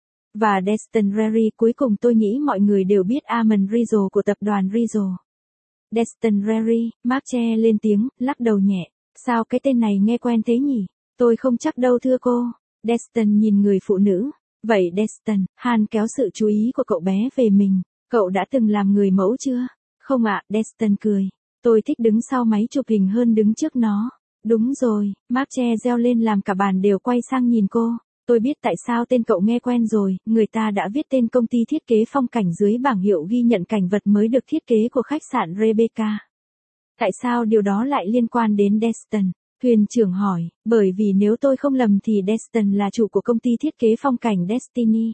Và Destin Rary, cuối cùng tôi nghĩ mọi người đều biết Amon Rizzo của tập đoàn Rizzo. Destin Rary, Mark lên tiếng, lắc đầu nhẹ. Sao cái tên này nghe quen thế nhỉ? Tôi không chắc đâu thưa cô. Destin nhìn người phụ nữ. Vậy Destin, Han kéo sự chú ý của cậu bé về mình. Cậu đã từng làm người mẫu chưa? Không ạ, Destin cười. Tôi thích đứng sau máy chụp hình hơn đứng trước nó. Đúng rồi, Mark reo lên làm cả bàn đều quay sang nhìn cô. Tôi biết tại sao tên cậu nghe quen rồi, người ta đã viết tên công ty thiết kế phong cảnh dưới bảng hiệu ghi nhận cảnh vật mới được thiết kế của khách sạn Rebecca. Tại sao điều đó lại liên quan đến Destin? Thuyền trưởng hỏi, bởi vì nếu tôi không lầm thì Destin là chủ của công ty thiết kế phong cảnh Destiny.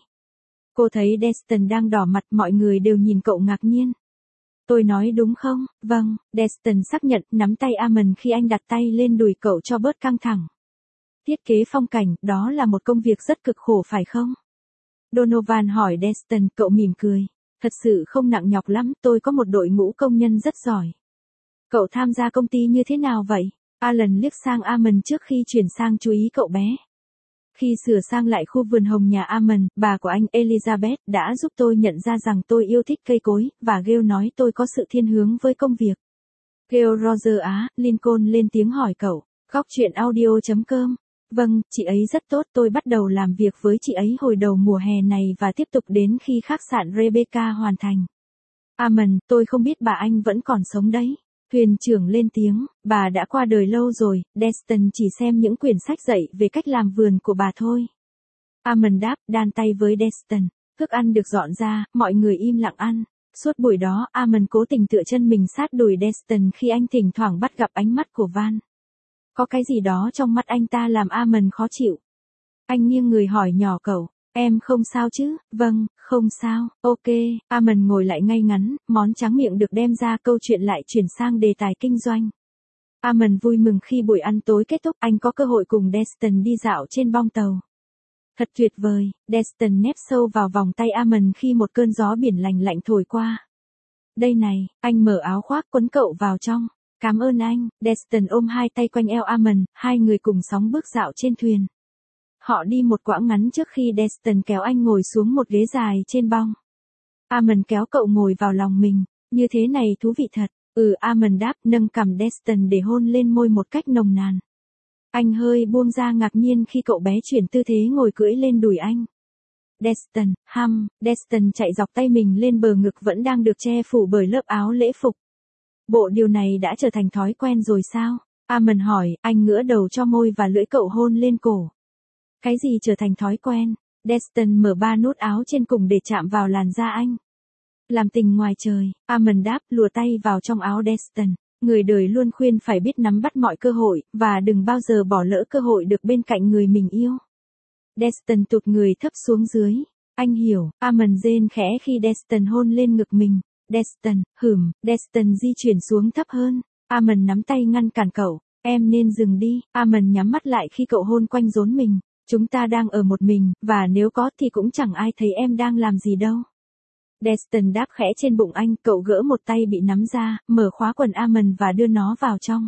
Cô thấy Destin đang đỏ mặt, mọi người đều nhìn cậu ngạc nhiên. Tôi nói đúng không? Vâng, Destin xác nhận, nắm tay Amon khi anh đặt tay lên đùi cậu cho bớt căng thẳng. Thiết kế phong cảnh, đó là một công việc rất cực khổ phải không? Donovan hỏi Destin, cậu mỉm cười. Thật sự không nặng nhọc lắm, tôi có một đội ngũ công nhân rất giỏi. Cậu tham gia công ty như thế nào vậy? Alan liếc sang Amon trước khi chuyển sang chú ý cậu bé. Khi sửa sang lại khu vườn hồng nhà Amon, bà của anh Elizabeth đã giúp tôi nhận ra rằng tôi yêu thích cây cối, và Gail nói tôi có sự thiên hướng với công việc. Gail Roger á, Lincoln lên tiếng hỏi cậu. Góc chuyện audio.com. Vâng, chị ấy rất tốt, tôi bắt đầu làm việc với chị ấy hồi đầu mùa hè này và tiếp tục đến khi khách sạn Rebecca hoàn thành. Amon, tôi không biết bà anh vẫn còn sống đấy. Thuyền trưởng lên tiếng, bà đã qua đời lâu rồi, Destin chỉ xem những quyển sách dạy về cách làm vườn của bà thôi. Amon đáp, đan tay với Destin. Thức ăn được dọn ra, mọi người im lặng ăn. Suốt buổi đó, Amon cố tình tựa chân mình sát đùi Destin khi anh thỉnh thoảng bắt gặp ánh mắt của Van. Có cái gì đó trong mắt anh ta làm Amon khó chịu. Anh nghiêng người hỏi nhỏ cậu, em không sao chứ? Vâng, không sao, ok. Amon ngồi lại ngay ngắn, món tráng miệng được đem ra, câu chuyện lại chuyển sang đề tài kinh doanh. Amon vui mừng khi buổi ăn tối kết thúc, anh có cơ hội cùng Destin đi dạo trên bong tàu. Thật tuyệt vời, Destin nép sâu vào vòng tay Amon khi một cơn gió biển lành lạnh thổi qua. Đây này, anh mở áo khoác quấn cậu vào trong. Cảm ơn anh, Destin ôm hai tay quanh eo Amon, hai người cùng sóng bước dạo trên thuyền. Họ đi một quãng ngắn trước khi Destin kéo anh ngồi xuống một ghế dài trên bong. Amon kéo cậu ngồi vào lòng mình, như thế này thú vị thật. Amon đáp, nâng cằm Destin để hôn lên môi một cách nồng nàn. Anh hơi buông ra ngạc nhiên khi cậu bé chuyển tư thế ngồi cưỡi lên đùi anh. Destin chạy dọc tay mình lên bờ ngực vẫn đang được che phủ bởi lớp áo lễ phục. Bộ điều này đã trở thành thói quen rồi sao? Amon hỏi, anh ngửa đầu cho môi và lưỡi cậu hôn lên cổ. Cái gì trở thành thói quen? Destin mở ba nút áo trên cùng để chạm vào làn da anh. Làm tình ngoài trời, Amon đáp, lùa tay vào trong áo Destin. Người đời luôn khuyên phải biết nắm bắt mọi cơ hội, và đừng bao giờ bỏ lỡ cơ hội được bên cạnh người mình yêu. Destin tụt người thấp xuống dưới. Anh hiểu, Amon rên khẽ khi Destin hôn lên ngực mình. Destin di chuyển xuống thấp hơn. Amon nắm tay ngăn cản cậu. Em nên dừng đi. Amon nhắm mắt lại khi cậu hôn quanh rốn mình. Chúng ta đang ở một mình, và nếu có thì cũng chẳng ai thấy em đang làm gì đâu. Destin đáp khẽ trên bụng anh, cậu gỡ một tay bị nắm ra, mở khóa quần Amon và đưa nó vào trong.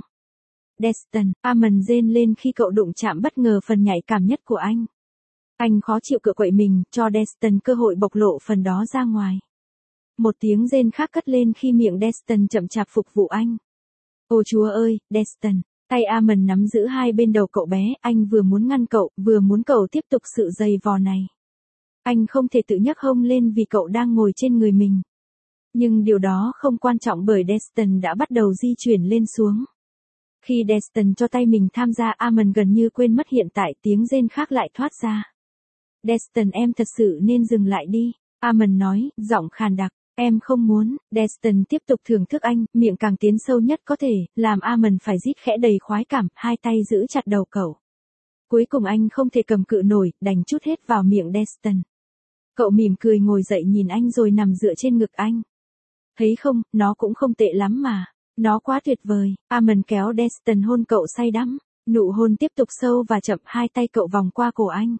Destin, Amon rên lên khi cậu đụng chạm bất ngờ phần nhạy cảm nhất của anh. Anh khó chịu cựa quậy mình, cho Destin cơ hội bộc lộ phần đó ra ngoài. Một tiếng rên khác cất lên khi miệng Destin chậm chạp phục vụ anh. Ôi Chúa ơi, Destin! Tay Amon nắm giữ hai bên đầu cậu bé, anh vừa muốn ngăn cậu, vừa muốn cậu tiếp tục sự giày vò này. Anh không thể tự nhấc hông lên vì cậu đang ngồi trên người mình. Nhưng điều đó không quan trọng bởi Destin đã bắt đầu di chuyển lên xuống. Khi Destin cho tay mình tham gia, Amon gần như quên mất hiện tại, tiếng rên khác lại thoát ra. Destin, em thật sự nên dừng lại đi, Amon nói, giọng khàn đặc. Em không muốn. Destin tiếp tục thưởng thức anh, miệng càng tiến sâu nhất có thể, làm Amon phải rít khẽ đầy khoái cảm, hai tay giữ chặt đầu cậu. Cuối cùng anh không thể cầm cự nổi, đành trút hết vào miệng Destin. Cậu mỉm cười ngồi dậy nhìn anh rồi nằm dựa trên ngực anh. Thấy không, nó cũng không tệ lắm mà. Nó quá tuyệt vời. Amon kéo Destin hôn cậu say đắm. Nụ hôn tiếp tục sâu và chậm, hai tay cậu vòng qua cổ anh.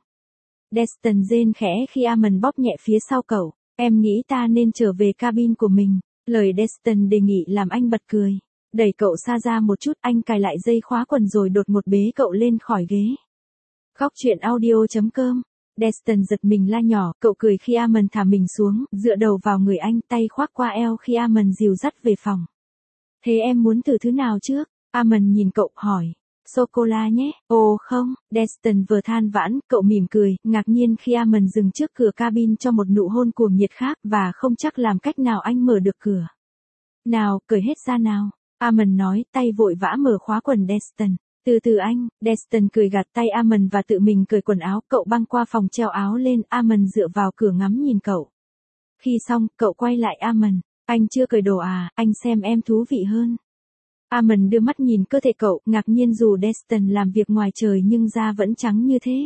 Destin rên khẽ khi Amon bóp nhẹ phía sau cậu. Em nghĩ ta nên trở về cabin của mình. Lời Destin đề nghị làm anh bật cười. Đẩy cậu xa ra một chút, anh cài lại dây khóa quần rồi đột ngột bế cậu lên khỏi ghế. Khóc chuyện audio.com. Destin giật mình la nhỏ, cậu cười khi Amon thả mình xuống, dựa đầu vào người anh, tay khoác qua eo khi Amon dìu dắt về phòng. Thế em muốn thử thứ nào trước? Amon nhìn cậu, hỏi. Sô-cô-la nhé. Ồ không, Destin vừa than vãn, cậu mỉm cười, ngạc nhiên khi Amon dừng trước cửa cabin cho một nụ hôn cuồng nhiệt khác và không chắc làm cách nào anh mở được cửa. Nào, cởi hết ra nào. Amon nói, tay vội vã mở khóa quần Destin. Từ từ anh, Destin cười gạt tay Amon và tự mình cởi quần áo, cậu băng qua phòng treo áo lên, Amon dựa vào cửa ngắm nhìn cậu. Khi xong, cậu quay lại Amon, anh chưa cởi đồ à, anh xem em thú vị hơn. Amon đưa mắt nhìn cơ thể cậu, ngạc nhiên dù Destin làm việc ngoài trời nhưng da vẫn trắng như thế.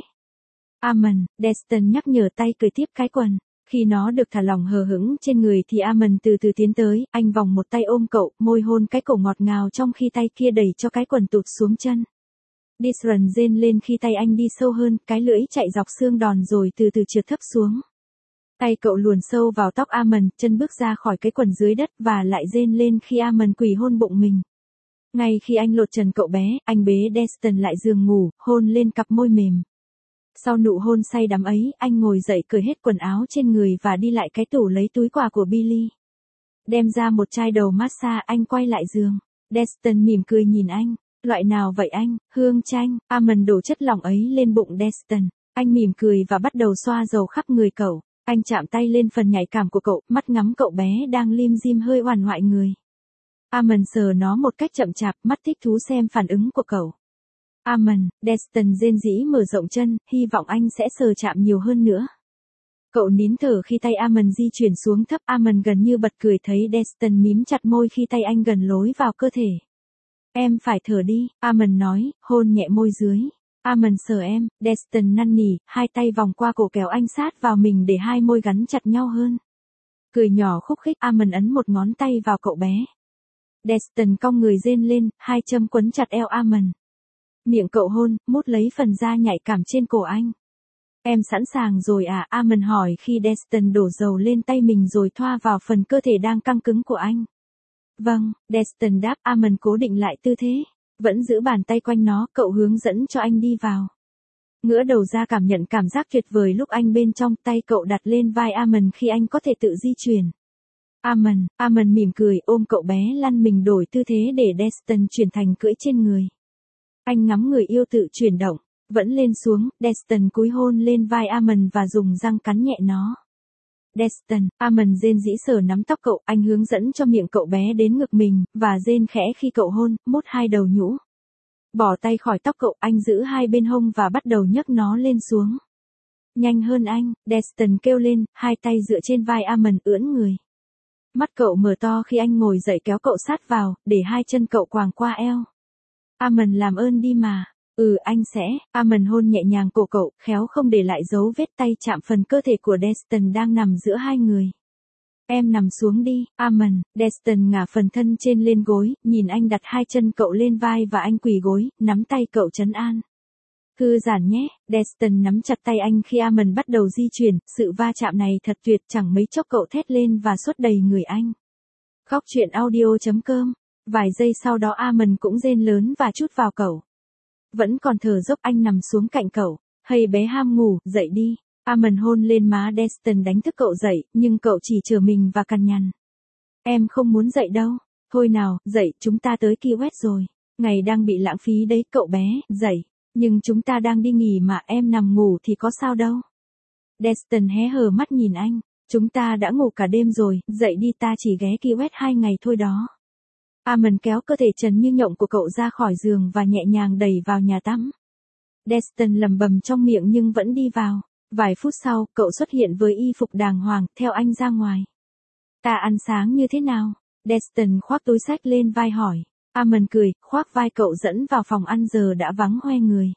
Amon, Destin nhắc nhở tay cởi tiếp cái quần. Khi nó được thả lỏng hờ hững trên người thì Amon từ từ tiến tới, anh vòng một tay ôm cậu, môi hôn cái cổ ngọt ngào trong khi tay kia đẩy cho cái quần tụt xuống chân. Destin rên lên khi tay anh đi sâu hơn, cái lưỡi chạy dọc xương đòn rồi từ từ trượt thấp xuống. Tay cậu luồn sâu vào tóc Amon, chân bước ra khỏi cái quần dưới đất và lại rên lên khi Amon quỳ hôn bụng mình. Ngay khi anh lột trần cậu bé, anh bế Destin lại giường ngủ, hôn lên cặp môi mềm. Sau nụ hôn say đắm ấy, anh ngồi dậy cởi hết quần áo trên người và đi lại cái tủ lấy túi quà của Billy. Đem ra một chai đầu massage, anh quay lại giường. Destin mỉm cười nhìn anh. Loại nào vậy anh? Hương chanh. Amon đổ chất lỏng ấy lên bụng Destin. Anh mỉm cười và bắt đầu xoa dầu khắp người cậu. Anh chạm tay lên phần nhạy cảm của cậu, mắt ngắm cậu bé đang lim dim hơi oằn ngoại người. Amon sờ nó một cách chậm chạp, mắt thích thú xem phản ứng của cậu. Amon, Destin rên rỉ mở rộng chân, hy vọng anh sẽ sờ chạm nhiều hơn nữa. Cậu nín thở khi tay Amon di chuyển xuống thấp, Amon gần như bật cười thấy Destin mím chặt môi khi tay anh gần lối vào cơ thể. Em phải thở đi, Amon nói, hôn nhẹ môi dưới. Amon sờ em, Destin năn nỉ, hai tay vòng qua cổ kéo anh sát vào mình để hai môi gắn chặt nhau hơn. Cười nhỏ khúc khích, Amon ấn một ngón tay vào cậu bé. Destin cong người rên lên, hai châm quấn chặt eo Amon. Miệng cậu hôn, mút lấy phần da nhạy cảm trên cổ anh. Em sẵn sàng rồi à? Amon hỏi khi Destin đổ dầu lên tay mình rồi thoa vào phần cơ thể đang căng cứng của anh. Vâng, Destin đáp. Amon cố định lại tư thế. Vẫn giữ bàn tay quanh nó, cậu hướng dẫn cho anh đi vào. Ngửa đầu ra cảm nhận cảm giác tuyệt vời lúc anh bên trong, tay cậu đặt lên vai Amon khi anh có thể tự di chuyển. Amon mỉm cười ôm cậu bé lăn mình đổi tư thế để Destin chuyển thành cưỡi trên người. Anh ngắm người yêu tự chuyển động, vẫn lên xuống, Destin cúi hôn lên vai Amon và dùng răng cắn nhẹ nó. Destin, Amon rên rỉ sờ nắm tóc cậu, anh hướng dẫn cho miệng cậu bé đến ngực mình, và rên khẽ khi cậu hôn, mút hai đầu nhũ. Bỏ tay khỏi tóc cậu, anh giữ hai bên hông và bắt đầu nhấc nó lên xuống. Nhanh hơn anh, Destin kêu lên, hai tay dựa trên vai Amon ưỡn người. Mắt cậu mở to khi anh ngồi dậy kéo cậu sát vào, để hai chân cậu quàng qua eo. Amon làm ơn đi mà. Anh sẽ. Amon hôn nhẹ nhàng cổ cậu, khéo không để lại dấu vết tay chạm phần cơ thể của Destin đang nằm giữa hai người. Em nằm xuống đi, Amon. Destin ngả phần thân trên lên gối, nhìn anh đặt hai chân cậu lên vai và anh quỳ gối, nắm tay cậu trấn an. Thư giãn nhé, Destin nắm chặt tay anh khi Amon bắt đầu di chuyển, sự va chạm này thật tuyệt, chẳng mấy chốc cậu thét lên và xuất đầy người anh. Góc truyện audio.com. Vài giây sau đó Amon cũng rên lớn và trút vào cậu. Vẫn còn thở dốc anh nằm xuống cạnh cậu. Hay bé ham ngủ, dậy đi. Amon hôn lên má Destin đánh thức cậu dậy, nhưng cậu chỉ chở mình và cằn nhằn. Em không muốn dậy đâu. Thôi nào, dậy, chúng ta tới Key West rồi. Ngày đang bị lãng phí đấy cậu bé, dậy. Nhưng chúng ta đang đi nghỉ mà em nằm ngủ thì có sao đâu. Destin hé hờ mắt nhìn anh. Chúng ta đã ngủ cả đêm rồi, dậy đi ta chỉ ghé Key West 2 ngày thôi đó. Amon kéo cơ thể trần như nhộng của cậu ra khỏi giường và nhẹ nhàng đẩy vào nhà tắm. Destin lẩm bẩm trong miệng nhưng vẫn đi vào. Vài phút sau, cậu xuất hiện với y phục đàng hoàng, theo anh ra ngoài. Ta ăn sáng như thế nào? Destin khoác túi xách lên vai hỏi. Amon cười, khoác vai cậu dẫn vào phòng ăn giờ đã vắng hoe người.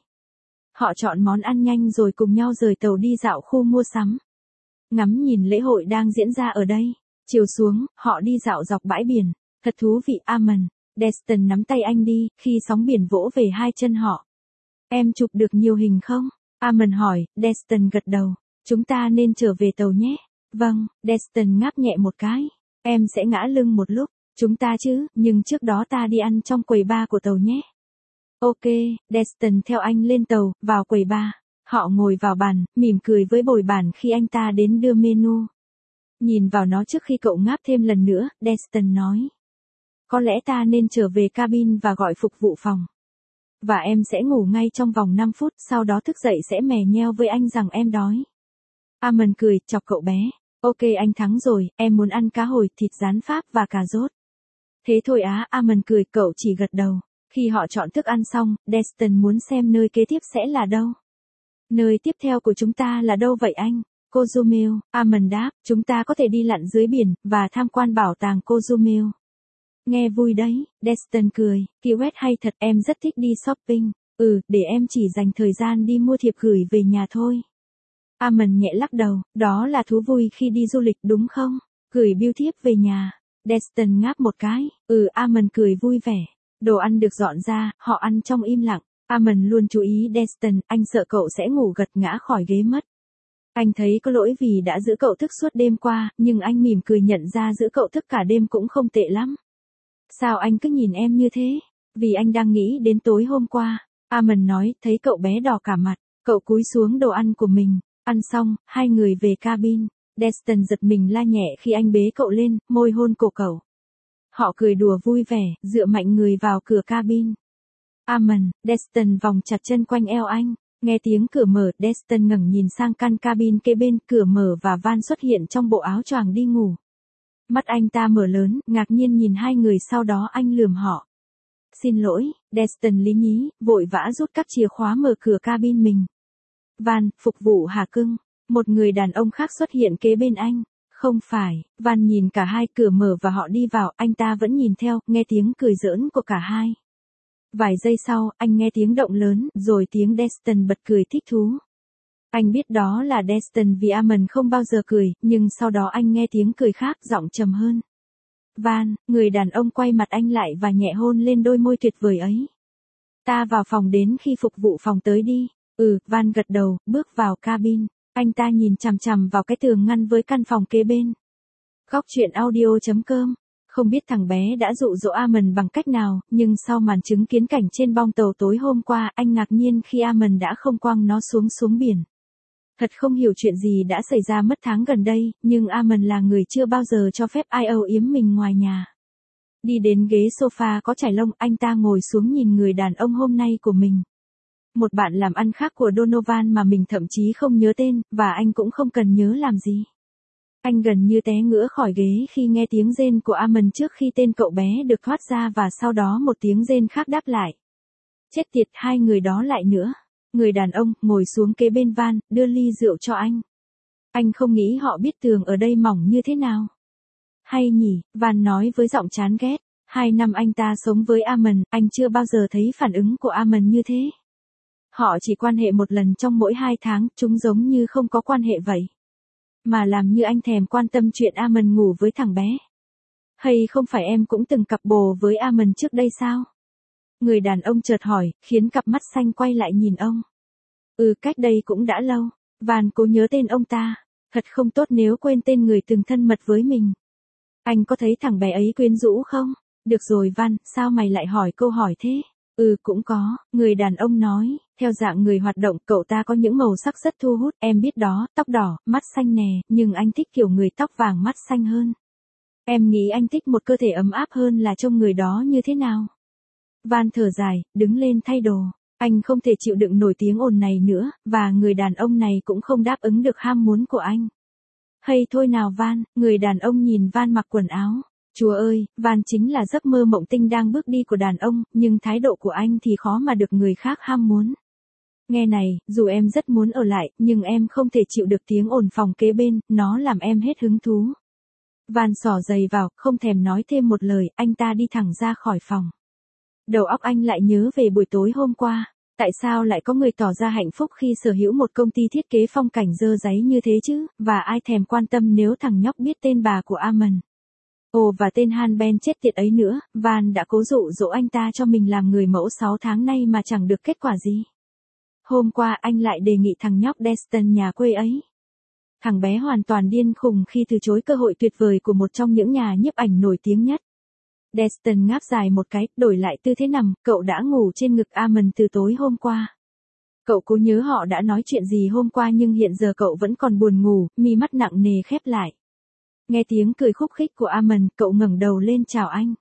Họ chọn món ăn nhanh rồi cùng nhau rời tàu đi dạo khu mua sắm. Ngắm nhìn lễ hội đang diễn ra ở đây. Chiều xuống, họ đi dạo dọc bãi biển. Thật thú vị Amon. Destin nắm tay anh đi, khi sóng biển vỗ về hai chân họ. Em chụp được nhiều hình không? Amon hỏi, Destin gật đầu. Chúng ta nên trở về tàu nhé. Vâng, Destin ngáp nhẹ một cái. Em sẽ ngã lưng một lúc. Chúng ta chứ, nhưng trước đó ta đi ăn trong quầy bar của tàu nhé. Ok, Destin theo anh lên tàu, vào quầy bar. Họ ngồi vào bàn, mỉm cười với bồi bàn khi anh ta đến đưa menu. Nhìn vào nó trước khi cậu ngáp thêm lần nữa, Destin nói. Có lẽ ta nên trở về cabin và gọi phục vụ phòng. Và em sẽ ngủ ngay trong vòng 5 phút, sau đó thức dậy sẽ mè nheo với anh rằng em đói. Amon cười, chọc cậu bé. Ok anh thắng rồi, em muốn ăn cá hồi, thịt rán Pháp và cà rốt. Thế thôi á, Amon cười, cậu chỉ gật đầu. Khi họ chọn thức ăn xong, Destin muốn xem nơi kế tiếp sẽ là đâu. Nơi tiếp theo của chúng ta là đâu vậy anh? Cozumel, Amon đáp, chúng ta có thể đi lặn dưới biển, và tham quan bảo tàng Cozumel. Nghe vui đấy, Destin cười, Key West hay thật, em rất thích đi shopping. Để em chỉ dành thời gian đi mua thiệp gửi về nhà thôi. Amon nhẹ lắc đầu, đó là thú vui khi đi du lịch đúng không? Gửi bưu thiếp về nhà. Destin ngáp một cái, Amon cười vui vẻ. Đồ ăn được dọn ra, họ ăn trong im lặng. Amon luôn chú ý Destin, anh sợ cậu sẽ ngủ gật ngã khỏi ghế mất. Anh thấy có lỗi vì đã giữ cậu thức suốt đêm qua, nhưng anh mỉm cười nhận ra giữ cậu thức cả đêm cũng không tệ lắm. Sao anh cứ nhìn em như thế? Vì anh đang nghĩ đến tối hôm qua. Amon nói, thấy cậu bé đỏ cả mặt. Cậu cúi xuống đồ ăn của mình. Ăn xong, hai người về cabin. Destin giật mình la nhẹ khi anh bế cậu lên, môi hôn cổ cậu. Họ cười đùa vui vẻ, dựa mạnh người vào cửa cabin. Amon, Destin vòng chặt chân quanh eo anh. Nghe tiếng cửa mở, Destin ngẩng nhìn sang căn cabin kế bên, cửa mở và Van xuất hiện trong bộ áo choàng đi ngủ. Mắt anh ta mở lớn, ngạc nhiên nhìn hai người, sau đó anh lườm họ. Xin lỗi, Destin lý nhí, vội vã rút các chìa khóa mở cửa cabin mình. Van, phục vụ hả cưng? Một người đàn ông khác xuất hiện kế bên anh. Không phải, Van nhìn cả hai, cửa mở và họ đi vào, anh ta vẫn nhìn theo, nghe tiếng cười giỡn của cả hai. Vài giây sau, anh nghe tiếng động lớn, rồi tiếng Destin bật cười thích thú. Anh biết đó là Destin vì Amon không bao giờ cười, nhưng sau đó anh nghe tiếng cười khác, giọng trầm hơn. Van, người đàn ông quay mặt anh lại và nhẹ hôn lên đôi môi tuyệt vời ấy. Ta vào phòng đến khi phục vụ phòng tới đi. Van gật đầu, bước vào cabin. Anh ta nhìn chằm chằm vào cái tường ngăn với căn phòng kế bên. Góc truyện audio.com. Không biết thằng bé đã dụ dỗ Amon bằng cách nào, nhưng sau màn chứng kiến cảnh trên bong tàu tối hôm qua, anh ngạc nhiên khi Amon đã không quăng nó xuống biển. Thật không hiểu chuyện gì đã xảy ra mất tháng gần đây, nhưng Amon là người chưa bao giờ cho phép ai âu yếm mình ngoài nhà. Đi đến ghế sofa có trải lông, anh ta ngồi xuống nhìn người đàn ông hôm nay của mình. Một bạn làm ăn khác của Donovan mà mình thậm chí không nhớ tên, và anh cũng không cần nhớ làm gì. Anh gần như té ngửa khỏi ghế khi nghe tiếng rên của Amon trước khi tên cậu bé được thoát ra, và sau đó một tiếng rên khác đáp lại. Chết tiệt, hai người đó lại nữa. Người đàn ông ngồi xuống kế bên Van, đưa ly rượu cho anh. Anh không nghĩ họ biết tường ở đây mỏng như thế nào. Hay nhỉ, Van nói với giọng chán ghét. 2 năm anh ta sống với Amon, anh chưa bao giờ thấy phản ứng của Amon như thế. Họ chỉ quan hệ một lần trong mỗi 2 tháng, chúng giống như không có quan hệ vậy. Mà làm như anh thèm quan tâm chuyện Amon ngủ với thằng bé. Hay không phải em cũng từng cặp bồ với Amon trước đây sao? Người đàn ông chợt hỏi, khiến cặp mắt xanh quay lại nhìn ông. Cách đây cũng đã lâu. Van cố nhớ tên ông ta. Thật không tốt nếu quên tên người từng thân mật với mình. Anh có thấy thằng bé ấy quyến rũ không? Được rồi Van, sao mày lại hỏi câu hỏi thế? Cũng có, người đàn ông nói, theo dạng người hoạt động cậu ta có những màu sắc rất thu hút, em biết đó, tóc đỏ, mắt xanh nè, nhưng anh thích kiểu người tóc vàng mắt xanh hơn. Em nghĩ anh thích một cơ thể ấm áp hơn là trông người đó như thế nào? Van thở dài, đứng lên thay đồ. Anh không thể chịu đựng nổi tiếng ồn này nữa, và người đàn ông này cũng không đáp ứng được ham muốn của anh. Hay thôi nào Van, người đàn ông nhìn Van mặc quần áo. Chúa ơi, Van chính là giấc mơ mộng tinh đang bước đi của đàn ông, nhưng thái độ của anh thì khó mà được người khác ham muốn. Nghe này, dù em rất muốn ở lại, nhưng em không thể chịu được tiếng ồn phòng kế bên, nó làm em hết hứng thú. Van xỏ giày vào, không thèm nói thêm một lời, anh ta đi thẳng ra khỏi phòng. Đầu óc anh lại nhớ về buổi tối hôm qua. Tại sao lại có người tỏ ra hạnh phúc khi sở hữu một công ty thiết kế phong cảnh dơ dáy như thế chứ, và ai thèm quan tâm nếu thằng nhóc biết tên bà của Amon. Và tên Han Ben chết tiệt ấy nữa, Van đã cố dụ dỗ anh ta cho mình làm người mẫu 6 tháng nay mà chẳng được kết quả gì. Hôm qua anh lại đề nghị thằng nhóc Destin nhà quê ấy. Thằng bé hoàn toàn điên khùng khi từ chối cơ hội tuyệt vời của một trong những nhà nhiếp ảnh nổi tiếng nhất. Destin ngáp dài một cái, đổi lại tư thế nằm, cậu đã ngủ trên ngực Amon từ tối hôm qua. Cậu cố nhớ họ đã nói chuyện gì hôm qua nhưng hiện giờ cậu vẫn còn buồn ngủ, mi mắt nặng nề khép lại. Nghe tiếng cười khúc khích của Amon, cậu ngẩng đầu lên chào anh.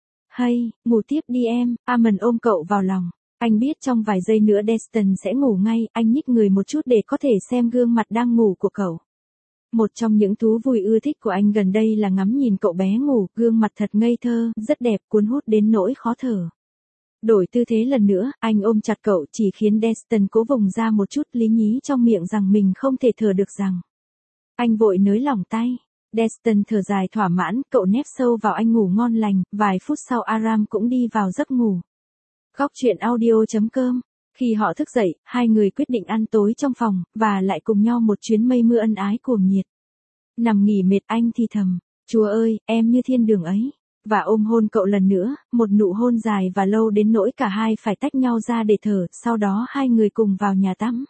Hay, ngủ tiếp đi em, Amon ôm cậu vào lòng. Anh biết trong vài giây nữa Destin sẽ ngủ ngay, anh nhích người một chút để có thể xem gương mặt đang ngủ của cậu. Một trong những thú vui ưa thích của anh gần đây là ngắm nhìn cậu bé ngủ, gương mặt thật ngây thơ, rất đẹp, cuốn hút đến nỗi khó thở. Đổi tư thế lần nữa, anh ôm chặt cậu chỉ khiến Destin cố vùng ra một chút lý nhí trong miệng rằng mình không thể thở được rằng. Anh vội nới lỏng tay. Destin thở dài thỏa mãn, cậu nép sâu vào anh ngủ ngon lành, vài phút sau Aram cũng đi vào giấc ngủ. Góc truyện audio.com. Khi họ thức dậy, hai người quyết định ăn tối trong phòng, và lại cùng nhau một chuyến mây mưa ân ái cuồng nhiệt. Nằm nghỉ mệt anh thì thầm, Chúa ơi, em như thiên đường ấy. Và ôm hôn cậu lần nữa, một nụ hôn dài và lâu đến nỗi cả hai phải tách nhau ra để thở, sau đó hai người cùng vào nhà tắm.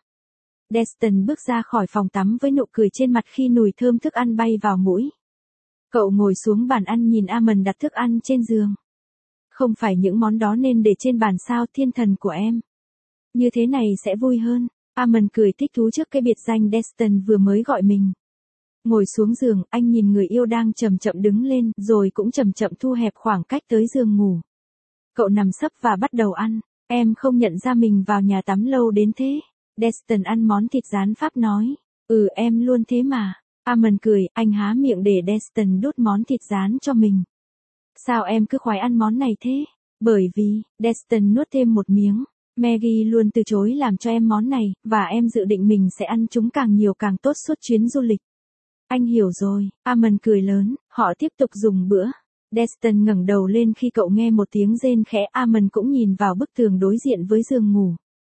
Destin bước ra khỏi phòng tắm với nụ cười trên mặt khi mùi thơm thức ăn bay vào mũi. Cậu ngồi xuống bàn ăn nhìn Amon đặt thức ăn trên giường. Không phải những món đó nên để trên bàn sao thiên thần của em. Như thế này sẽ vui hơn. Amon cười thích thú trước cái biệt danh Destin vừa mới gọi mình. Ngồi xuống giường, anh nhìn người yêu đang chậm chậm đứng lên, rồi cũng chậm chậm thu hẹp khoảng cách tới giường ngủ. Cậu nằm sấp và bắt đầu ăn. Em không nhận ra mình vào nhà tắm lâu đến thế. Destin ăn món thịt rán Pháp nói. Em luôn thế mà. Amon cười, anh há miệng để Destin đút món thịt rán cho mình. Sao em cứ khoái ăn món này thế? Bởi vì, Destin nuốt thêm một miếng. Maggie luôn từ chối làm cho em món này, và em dự định mình sẽ ăn chúng càng nhiều càng tốt suốt chuyến du lịch. Anh hiểu rồi, Amon cười lớn, họ tiếp tục dùng bữa. Destin ngẩng đầu lên khi cậu nghe một tiếng rên khẽ, Amon cũng nhìn vào bức tường đối diện với giường ngủ.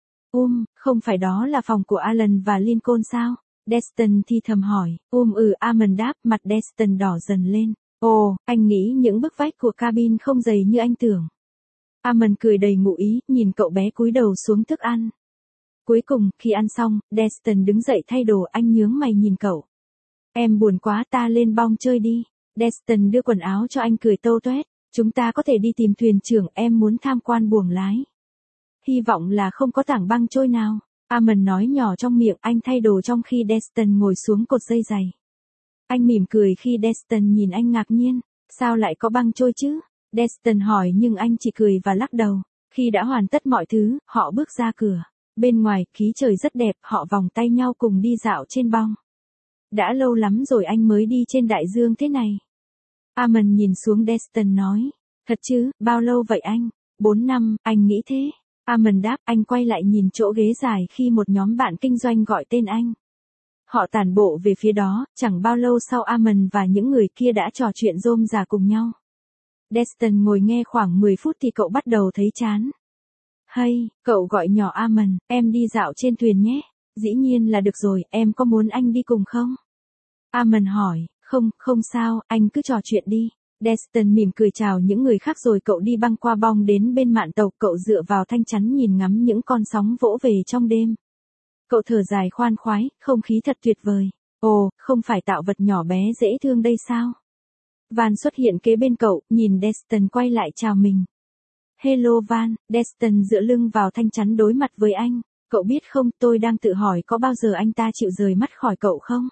Không phải đó là phòng của Alan và Lincoln sao? Destin thì thầm hỏi. Amon đáp, mặt Destin đỏ dần lên. Anh nghĩ những bức vách của cabin không dày như anh tưởng. Amon cười đầy ngụ ý, nhìn cậu bé cúi đầu xuống thức ăn. Cuối cùng, khi ăn xong, Destin đứng dậy thay đồ, anh nhướng mày nhìn cậu. Em buồn quá, ta lên bong chơi đi. Destin đưa quần áo cho anh cười tâu toét. Chúng ta có thể đi tìm thuyền trưởng, em muốn tham quan buồng lái. Hy vọng là không có tảng băng trôi nào. Amon nói nhỏ trong miệng, anh thay đồ trong khi Destin ngồi xuống cột dây giày. Anh mỉm cười khi Destin nhìn anh ngạc nhiên. Sao lại có băng trôi chứ? Destin hỏi nhưng anh chỉ cười và lắc đầu. Khi đã hoàn tất mọi thứ, họ bước ra cửa. Bên ngoài, khí trời rất đẹp, họ vòng tay nhau cùng đi dạo trên bong. Đã lâu lắm rồi anh mới đi trên đại dương thế này. Amon nhìn xuống Destin nói. Thật chứ, bao lâu vậy anh? 4 năm, anh nghĩ thế. Amon đáp, anh quay lại nhìn chỗ ghế dài khi một nhóm bạn kinh doanh gọi tên anh. Họ tản bộ về phía đó, chẳng bao lâu sau Amon và những người kia đã trò chuyện rôm rả cùng nhau. Destin ngồi nghe khoảng 10 phút thì cậu bắt đầu thấy chán. Hay, cậu gọi nhỏ Amon, em đi dạo trên thuyền nhé. Dĩ nhiên là được rồi, em có muốn anh đi cùng không? Amon hỏi, không sao, anh cứ trò chuyện đi. Destin mỉm cười chào những người khác rồi cậu đi băng qua bong đến bên mạn tàu, cậu dựa vào thanh chắn nhìn ngắm những con sóng vỗ về trong đêm. Cậu thở dài khoan khoái, không khí thật tuyệt vời. Ồ, không phải tạo vật nhỏ bé dễ thương đây sao? Van xuất hiện kế bên cậu, nhìn Destin quay lại chào mình. Hello Van, Destin dựa lưng vào thanh chắn đối mặt với anh. Cậu biết không, tôi đang tự hỏi có bao giờ anh ta chịu rời mắt khỏi cậu không?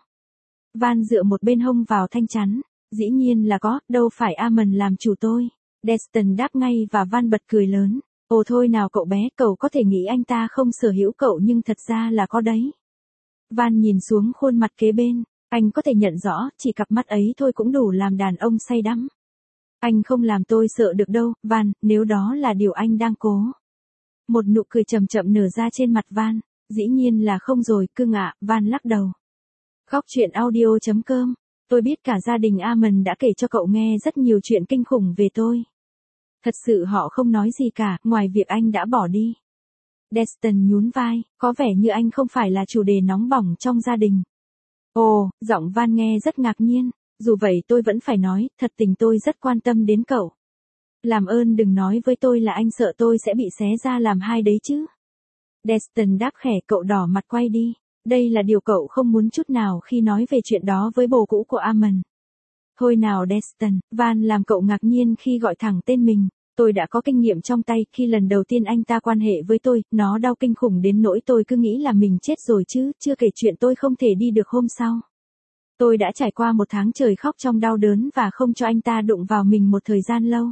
Van dựa một bên hông vào thanh chắn. Dĩ nhiên là có, đâu phải Amon làm chủ tôi. Destin đáp ngay và Van bật cười lớn. Ồ thôi nào cậu bé, cậu có thể nghĩ anh ta không sở hữu cậu nhưng thật ra là có đấy. Van nhìn xuống khuôn mặt kế bên. Anh có thể nhận rõ, chỉ cặp mắt ấy thôi cũng đủ làm đàn ông say đắm. Anh không làm tôi sợ được đâu, Van, nếu đó là điều anh đang cố. Một nụ cười chậm chậm nở ra trên mặt Van. Dĩ nhiên là không rồi, cưng ạ, Van lắc đầu. Góc truyện audio.com. Tôi biết cả gia đình Amon đã kể cho cậu nghe rất nhiều chuyện kinh khủng về tôi. Thật sự họ không nói gì cả, ngoài việc anh đã bỏ đi. Destin nhún vai, có vẻ như anh không phải là chủ đề nóng bỏng trong gia đình. Ồ, giọng Van nghe rất ngạc nhiên. Dù vậy tôi vẫn phải nói, thật tình tôi rất quan tâm đến cậu. Làm ơn đừng nói với tôi là anh sợ tôi sẽ bị xé ra làm hai đấy chứ. Destin đáp khẽ, cậu đỏ mặt quay đi. Đây là điều cậu không muốn chút nào khi nói về chuyện đó với bồ cũ của Amon. Thôi nào Destin, Van làm cậu ngạc nhiên khi gọi thẳng tên mình. Tôi đã có kinh nghiệm trong tay, khi lần đầu tiên anh ta quan hệ với tôi, nó đau kinh khủng đến nỗi tôi cứ nghĩ là mình chết rồi chứ, chưa kể chuyện tôi không thể đi được hôm sau. Tôi đã trải qua một tháng trời khóc trong đau đớn và không cho anh ta đụng vào mình một thời gian lâu.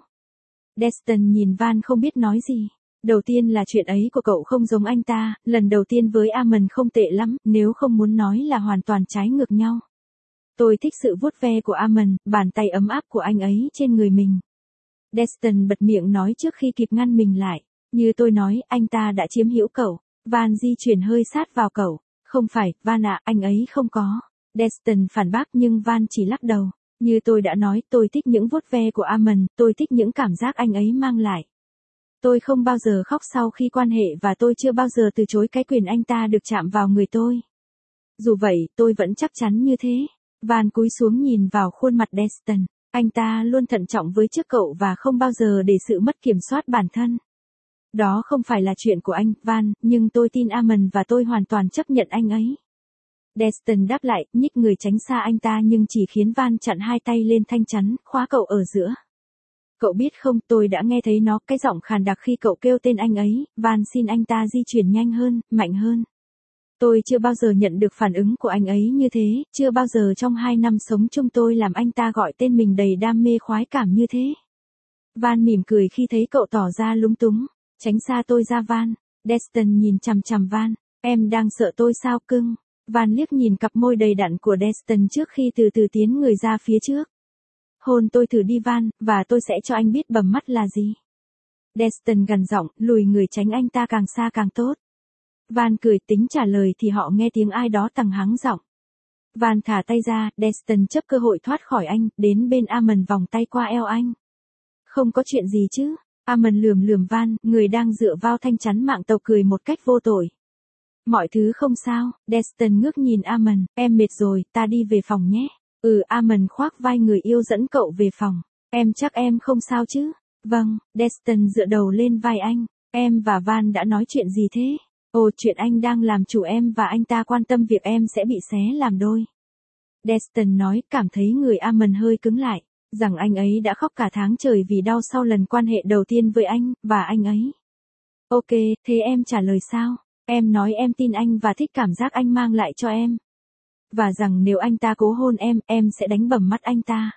Destin nhìn Van không biết nói gì. Đầu tiên là chuyện ấy của cậu không giống anh ta, lần đầu tiên với Amon không tệ lắm, nếu không muốn nói là hoàn toàn trái ngược nhau. Tôi thích sự vuốt ve của Amon, bàn tay ấm áp của anh ấy trên người mình. Destin bật miệng nói trước khi kịp ngăn mình lại. Như tôi nói, anh ta đã chiếm hữu cậu. Van di chuyển hơi sát vào cậu. Không phải, Van ạ, anh ấy không có. Destin phản bác nhưng Van chỉ lắc đầu. Như tôi đã nói, tôi thích những vuốt ve của Amon, tôi thích những cảm giác anh ấy mang lại. Tôi không bao giờ khóc sau khi quan hệ và tôi chưa bao giờ từ chối cái quyền anh ta được chạm vào người tôi. Dù vậy, tôi vẫn chắc chắn như thế. Van cúi xuống nhìn vào khuôn mặt Destin. Anh ta luôn thận trọng với trước cậu và không bao giờ để sự mất kiểm soát bản thân. Đó không phải là chuyện của anh, Van, nhưng tôi tin Amon và tôi hoàn toàn chấp nhận anh ấy. Destin đáp lại, nhích người tránh xa anh ta nhưng chỉ khiến Van chặn hai tay lên thanh chắn, khóa cậu ở giữa. Cậu biết không, tôi đã nghe thấy nó, cái giọng khàn đặc khi cậu kêu tên anh ấy. Van xin anh ta di chuyển nhanh hơn, mạnh hơn. Tôi chưa bao giờ nhận được phản ứng của anh ấy như thế, chưa bao giờ trong 2 năm sống chung tôi làm anh ta gọi tên mình đầy đam mê khoái cảm như thế. Van mỉm cười khi thấy cậu tỏ ra lúng túng. Tránh xa tôi ra Van. Destin nhìn chằm chằm Van. Em đang sợ tôi sao cưng? Van liếc nhìn cặp môi đầy đặn của Destin trước khi từ từ tiến người ra phía trước. Hôn tôi thử đi Van, và tôi sẽ cho anh biết bầm mắt là gì. Destin gằn giọng, lùi người tránh anh ta càng xa càng tốt. Van cười, tính trả lời thì họ nghe tiếng ai đó tằng hắng giọng. Van thả tay ra, Destin chấp cơ hội thoát khỏi anh, đến bên Amon vòng tay qua eo anh. Không có chuyện gì chứ? Amon lườm lườm Van, người đang dựa vào thanh chắn mạng tàu cười một cách vô tội. Mọi thứ không sao. Destin ngước nhìn Amon, em mệt rồi, ta đi về phòng nhé. Amon khoác vai người yêu dẫn cậu về phòng. Em chắc em không sao chứ? Vâng, Destin dựa đầu lên vai anh. Em và Van đã nói chuyện gì thế? Ồ, chuyện anh đang làm chủ em và anh ta quan tâm việc em sẽ bị xé làm đôi. Destin nói, cảm thấy người Amon hơi cứng lại, rằng anh ấy đã khóc cả tháng trời vì đau sau lần quan hệ đầu tiên với anh, và anh ấy. Ok, thế em trả lời sao? Em nói em tin anh và thích cảm giác anh mang lại cho em. Và rằng nếu anh ta cố hôn em sẽ đánh bầm mắt anh ta.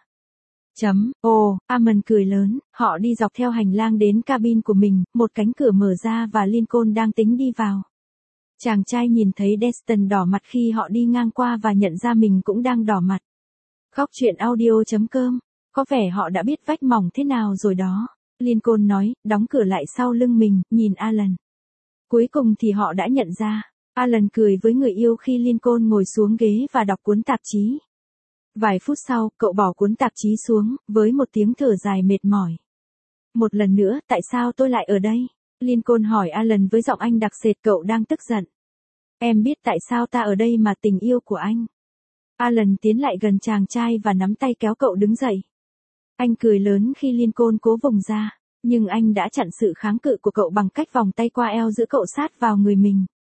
Amon cười lớn, họ đi dọc theo hành lang đến cabin của mình, một cánh cửa mở ra và Lincoln đang tính đi vào. Chàng trai nhìn thấy Destin đỏ mặt khi họ đi ngang qua và nhận ra mình cũng đang đỏ mặt. Góc truyện audio.com, có vẻ họ đã biết vách mỏng thế nào rồi đó. Lincoln nói, đóng cửa lại sau lưng mình, nhìn Alan. Cuối cùng thì họ đã nhận ra. Alan cười với người yêu khi Lincoln ngồi xuống ghế và đọc cuốn tạp chí. Vài phút sau, cậu bỏ cuốn tạp chí xuống, với một tiếng thở dài mệt mỏi. Một lần nữa, tại sao tôi lại ở đây? Lincoln hỏi Alan với giọng anh đặc sệt, cậu đang tức giận. Em biết tại sao ta ở đây mà tình yêu của anh. Alan tiến lại gần chàng trai và nắm tay kéo cậu đứng dậy. Anh cười lớn khi Lincoln cố vùng ra, nhưng anh đã chặn sự kháng cự của cậu bằng cách vòng tay qua eo giữ cậu sát vào người mình.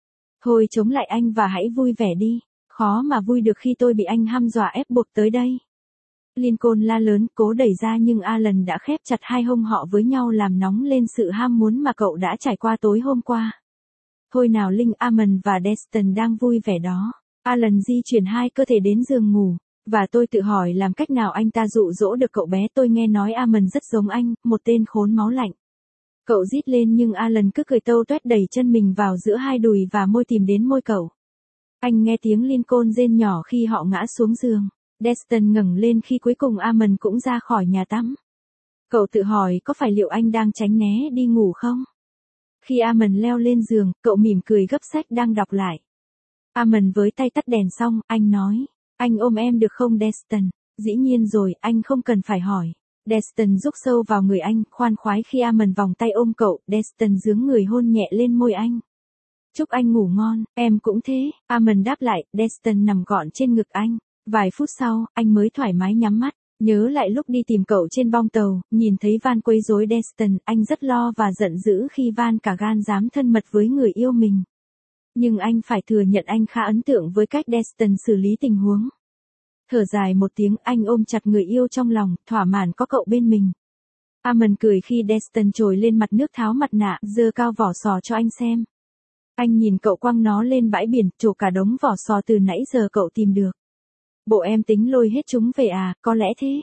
Thôi chống lại anh và hãy vui vẻ đi. Khó mà vui được khi tôi bị anh hăm dọa ép buộc tới đây. Lincoln la lớn, cố đẩy ra nhưng Alan đã khép chặt hai hông họ với nhau làm nóng lên sự ham muốn mà cậu đã trải qua tối hôm qua. Thôi nào Linh, Amon và Destin đang vui vẻ đó. Alan di chuyển hai cơ thể đến giường ngủ. Và tôi tự hỏi làm cách nào anh ta dụ dỗ được cậu bé. Tôi nghe nói Amon rất giống anh, một tên khốn máu lạnh. Cậu rít lên nhưng Alan cứ cười tâu tuét đẩy chân mình vào giữa hai đùi và môi tìm đến môi cậu. Anh nghe tiếng Lincoln rên nhỏ khi họ ngã xuống giường. Destin ngẩng lên khi cuối cùng Amon cũng ra khỏi nhà tắm. Cậu tự hỏi có phải liệu anh đang tránh né đi ngủ không? Khi Amon leo lên giường, cậu mỉm cười gấp sách đang đọc lại. Amon với tay tắt đèn xong, anh nói, anh ôm em được không Destin? Dĩ nhiên rồi, anh không cần phải hỏi. Destin rúc sâu vào người anh, khoan khoái khi Amon vòng tay ôm cậu, Destin giương người hôn nhẹ lên môi anh. Chúc anh ngủ ngon, em cũng thế, Amon đáp lại, Destin nằm gọn trên ngực anh. Vài phút sau, anh mới thoải mái nhắm mắt, nhớ lại lúc đi tìm cậu trên bong tàu, nhìn thấy Van quấy rối Destin, anh rất lo và giận dữ khi Van cả gan dám thân mật với người yêu mình. Nhưng anh phải thừa nhận anh khá ấn tượng với cách Destin xử lý tình huống. Thở dài một tiếng, anh ôm chặt người yêu trong lòng, thỏa mãn có cậu bên mình. Amon cười khi Destin trồi lên mặt nước tháo mặt nạ, giơ cao vỏ sò cho anh xem. Anh nhìn cậu quăng nó lên bãi biển, trổ cả đống vỏ sò từ nãy giờ cậu tìm được. Bộ em tính lôi hết chúng về à, có lẽ thế.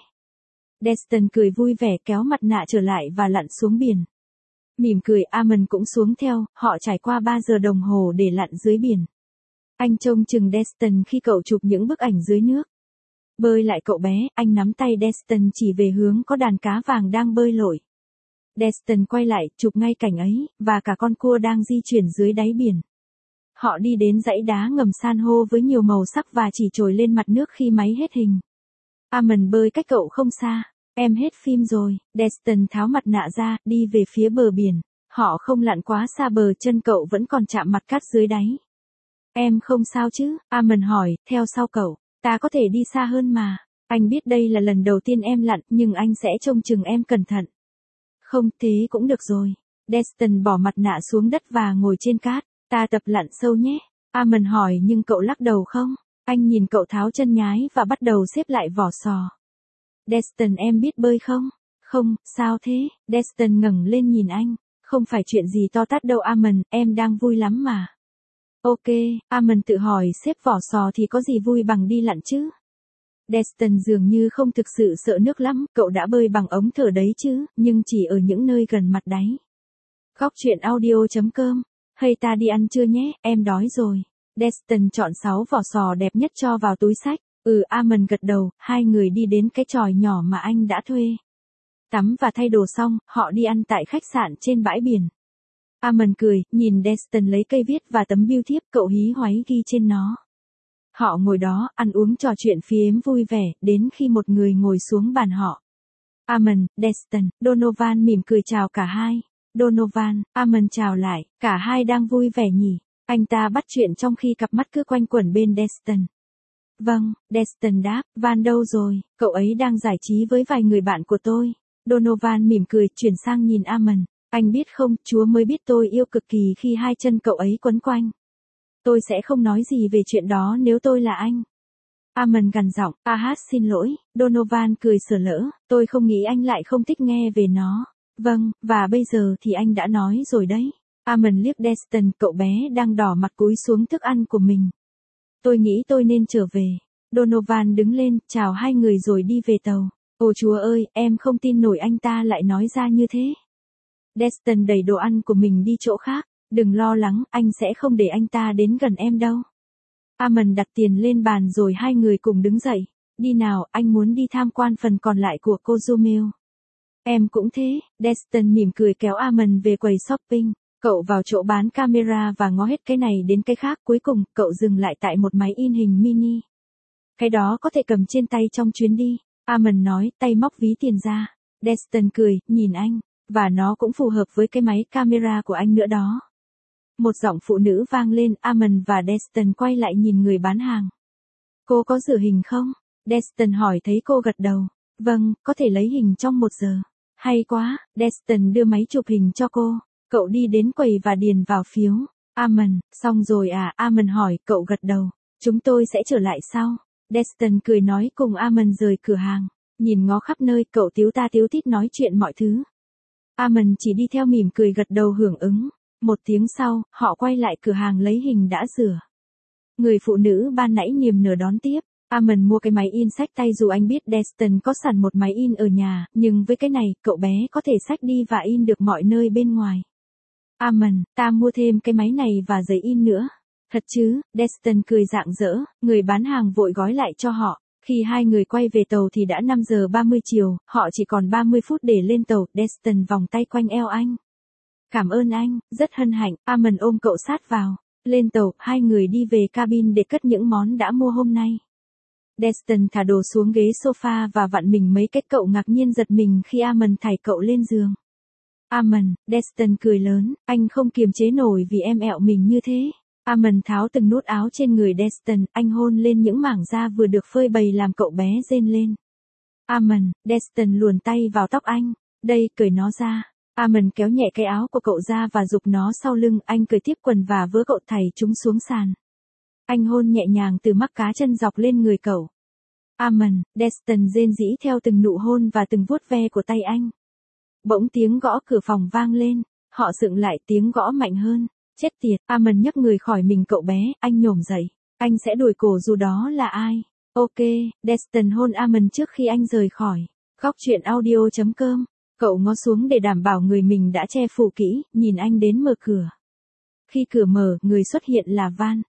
Destin cười vui vẻ kéo mặt nạ trở lại và lặn xuống biển. Mỉm cười Amon cũng xuống theo, họ trải qua 3 giờ đồng hồ để lặn dưới biển. Anh trông chừng Destin khi cậu chụp những bức ảnh dưới nước. Bơi lại cậu bé, anh nắm tay Destin chỉ về hướng có đàn cá vàng đang bơi lội. Destin quay lại, chụp ngay cảnh ấy, và cả con cua đang di chuyển dưới đáy biển. Họ đi đến dãy đá ngầm san hô với nhiều màu sắc và chỉ trồi lên mặt nước khi máy hết hình. Amon bơi cách cậu không xa. Em hết phim rồi. Destin tháo mặt nạ ra, đi về phía bờ biển. Họ không lặn quá xa bờ, chân cậu vẫn còn chạm mặt cát dưới đáy. Em không sao chứ? Amon hỏi, theo sau cậu. Ta có thể đi xa hơn mà. Anh biết đây là lần đầu tiên em lặn, nhưng anh sẽ trông chừng em cẩn thận. Không, thế cũng được rồi. Destin bỏ mặt nạ xuống đất và ngồi trên cát. Ta tập lặn sâu nhé. Amon hỏi nhưng cậu lắc đầu không. Anh nhìn cậu tháo chân nhái và bắt đầu xếp lại vỏ sò. Destin em biết bơi không? Không, sao thế? Destin ngẩng lên nhìn anh. Không phải chuyện gì to tát đâu Amon, em đang vui lắm mà. Ok, Amon tự hỏi xếp vỏ sò thì có gì vui bằng đi lặn chứ? Destin dường như không thực sự sợ nước lắm, cậu đã bơi bằng ống thở đấy chứ, nhưng chỉ ở những nơi gần mặt đáy. Góc truyện audio.com. Hay ta đi ăn trưa nhé, em đói rồi. Destin chọn 6 vỏ sò đẹp nhất cho vào túi xách. Amon gật đầu, hai người đi đến cái chòi nhỏ mà anh đã thuê. Tắm và thay đồ xong, họ đi ăn tại khách sạn trên bãi biển. Amon cười, nhìn Destin lấy cây viết và tấm bưu thiếp cậu hí hoáy ghi trên nó. Họ ngồi đó, ăn uống trò chuyện phiếm vui vẻ, đến khi một người ngồi xuống bàn họ. Amon, Destin, Donovan mỉm cười chào cả hai. Donovan, Amon chào lại, cả hai đang vui vẻ nhỉ. Anh ta bắt chuyện trong khi cặp mắt cứ quanh quẩn bên Destin. Vâng, Destin đáp, Van đâu rồi, cậu ấy đang giải trí với vài người bạn của tôi. Donovan mỉm cười, chuyển sang nhìn Amon. Anh biết không, Chúa mới biết tôi yêu cực kỳ khi hai chân cậu ấy quấn quanh. Tôi sẽ không nói gì về chuyện đó nếu tôi là anh. Amon gằn giọng, xin lỗi, Donovan cười sờ lỡ, tôi không nghĩ anh lại không thích nghe về nó. Vâng, và bây giờ thì anh đã nói rồi đấy. Amon liếc Destin, cậu bé đang đỏ mặt cúi xuống thức ăn của mình. Tôi nghĩ tôi nên trở về. Donovan đứng lên, chào hai người rồi đi về tàu. Ôi Chúa ơi, em không tin nổi anh ta lại nói ra như thế. Destin đẩy đồ ăn của mình đi chỗ khác. Đừng lo lắng, anh sẽ không để anh ta đến gần em đâu. Amon đặt tiền lên bàn rồi hai người cùng đứng dậy. Đi nào, anh muốn đi tham quan phần còn lại của Cozumel. Em cũng thế, Destin mỉm cười kéo Amon về quầy shopping. Cậu vào chỗ bán camera và ngó hết cái này đến cái khác. Cuối cùng, cậu dừng lại tại một máy in hình mini. Cái đó có thể cầm trên tay trong chuyến đi. Amon nói, tay móc ví tiền ra. Destin cười, nhìn anh. Và nó cũng phù hợp với cái máy camera của anh nữa đó. Một giọng phụ nữ vang lên, Amon và Destin quay lại nhìn người bán hàng. Cô có rửa hình không? Destin hỏi thấy cô gật đầu. Vâng, có thể lấy hình trong 1 giờ. Hay quá, Destin đưa máy chụp hình cho cô. Cậu đi đến quầy và điền vào phiếu. Amon, xong rồi à? Amon hỏi, cậu gật đầu. Chúng tôi sẽ trở lại sau. Destin cười nói cùng Amon rời cửa hàng. Nhìn ngó khắp nơi, cậu tíu ta tíu tít nói chuyện mọi thứ. Amon chỉ đi theo mỉm cười gật đầu hưởng ứng. Một tiếng sau, họ quay lại cửa hàng lấy hình đã rửa. Người phụ nữ ban nãy niềm nở đón tiếp. Amon mua cái máy in xách tay dù anh biết Destin có sẵn một máy in ở nhà, nhưng với cái này, cậu bé có thể xách đi và in được mọi nơi bên ngoài. Amon, ta mua thêm cái máy này và giấy in nữa. Thật chứ? Destin cười rạng rỡ, người bán hàng vội gói lại cho họ. Khi hai người quay về tàu thì đã 5 giờ 30 chiều, họ chỉ còn 30 phút để lên tàu. Destin vòng tay quanh eo anh. Cảm ơn anh, rất hân hạnh. Amon ôm cậu sát vào. Lên tàu, hai người đi về cabin để cất những món đã mua hôm nay. Destin thả đồ xuống ghế sofa và vặn mình mấy cách, cậu ngạc nhiên giật mình khi Amon thải cậu lên giường. Amon, Destin cười lớn, anh không kiềm chế nổi vì em ẹo mình như thế. Amon tháo từng nút áo trên người Destin, anh hôn lên những mảng da vừa được phơi bày làm cậu bé rên lên. Amon, Destin luồn tay vào tóc anh, đây, cởi nó ra. Amon kéo nhẹ cái áo của cậu ra và giục nó sau lưng, anh cởi tiếp quần và vớ cậu thảy chúng xuống sàn. Anh hôn nhẹ nhàng từ mắt cá chân dọc lên người cậu. Amon, Destin rên rỉ theo từng nụ hôn và từng vuốt ve của tay anh. Bỗng tiếng gõ cửa phòng vang lên, họ dựng lại, tiếng gõ mạnh hơn. Chết tiệt, Amon nhấc người khỏi mình cậu bé, anh nhổm dậy. Anh sẽ đuổi cổ dù đó là ai. Ok, Destin hôn Amon trước khi anh rời khỏi. Góc truyện audio.com. Cậu ngó xuống để đảm bảo người mình đã che phủ kỹ, nhìn anh đến mở cửa. Khi cửa mở, người xuất hiện là Van.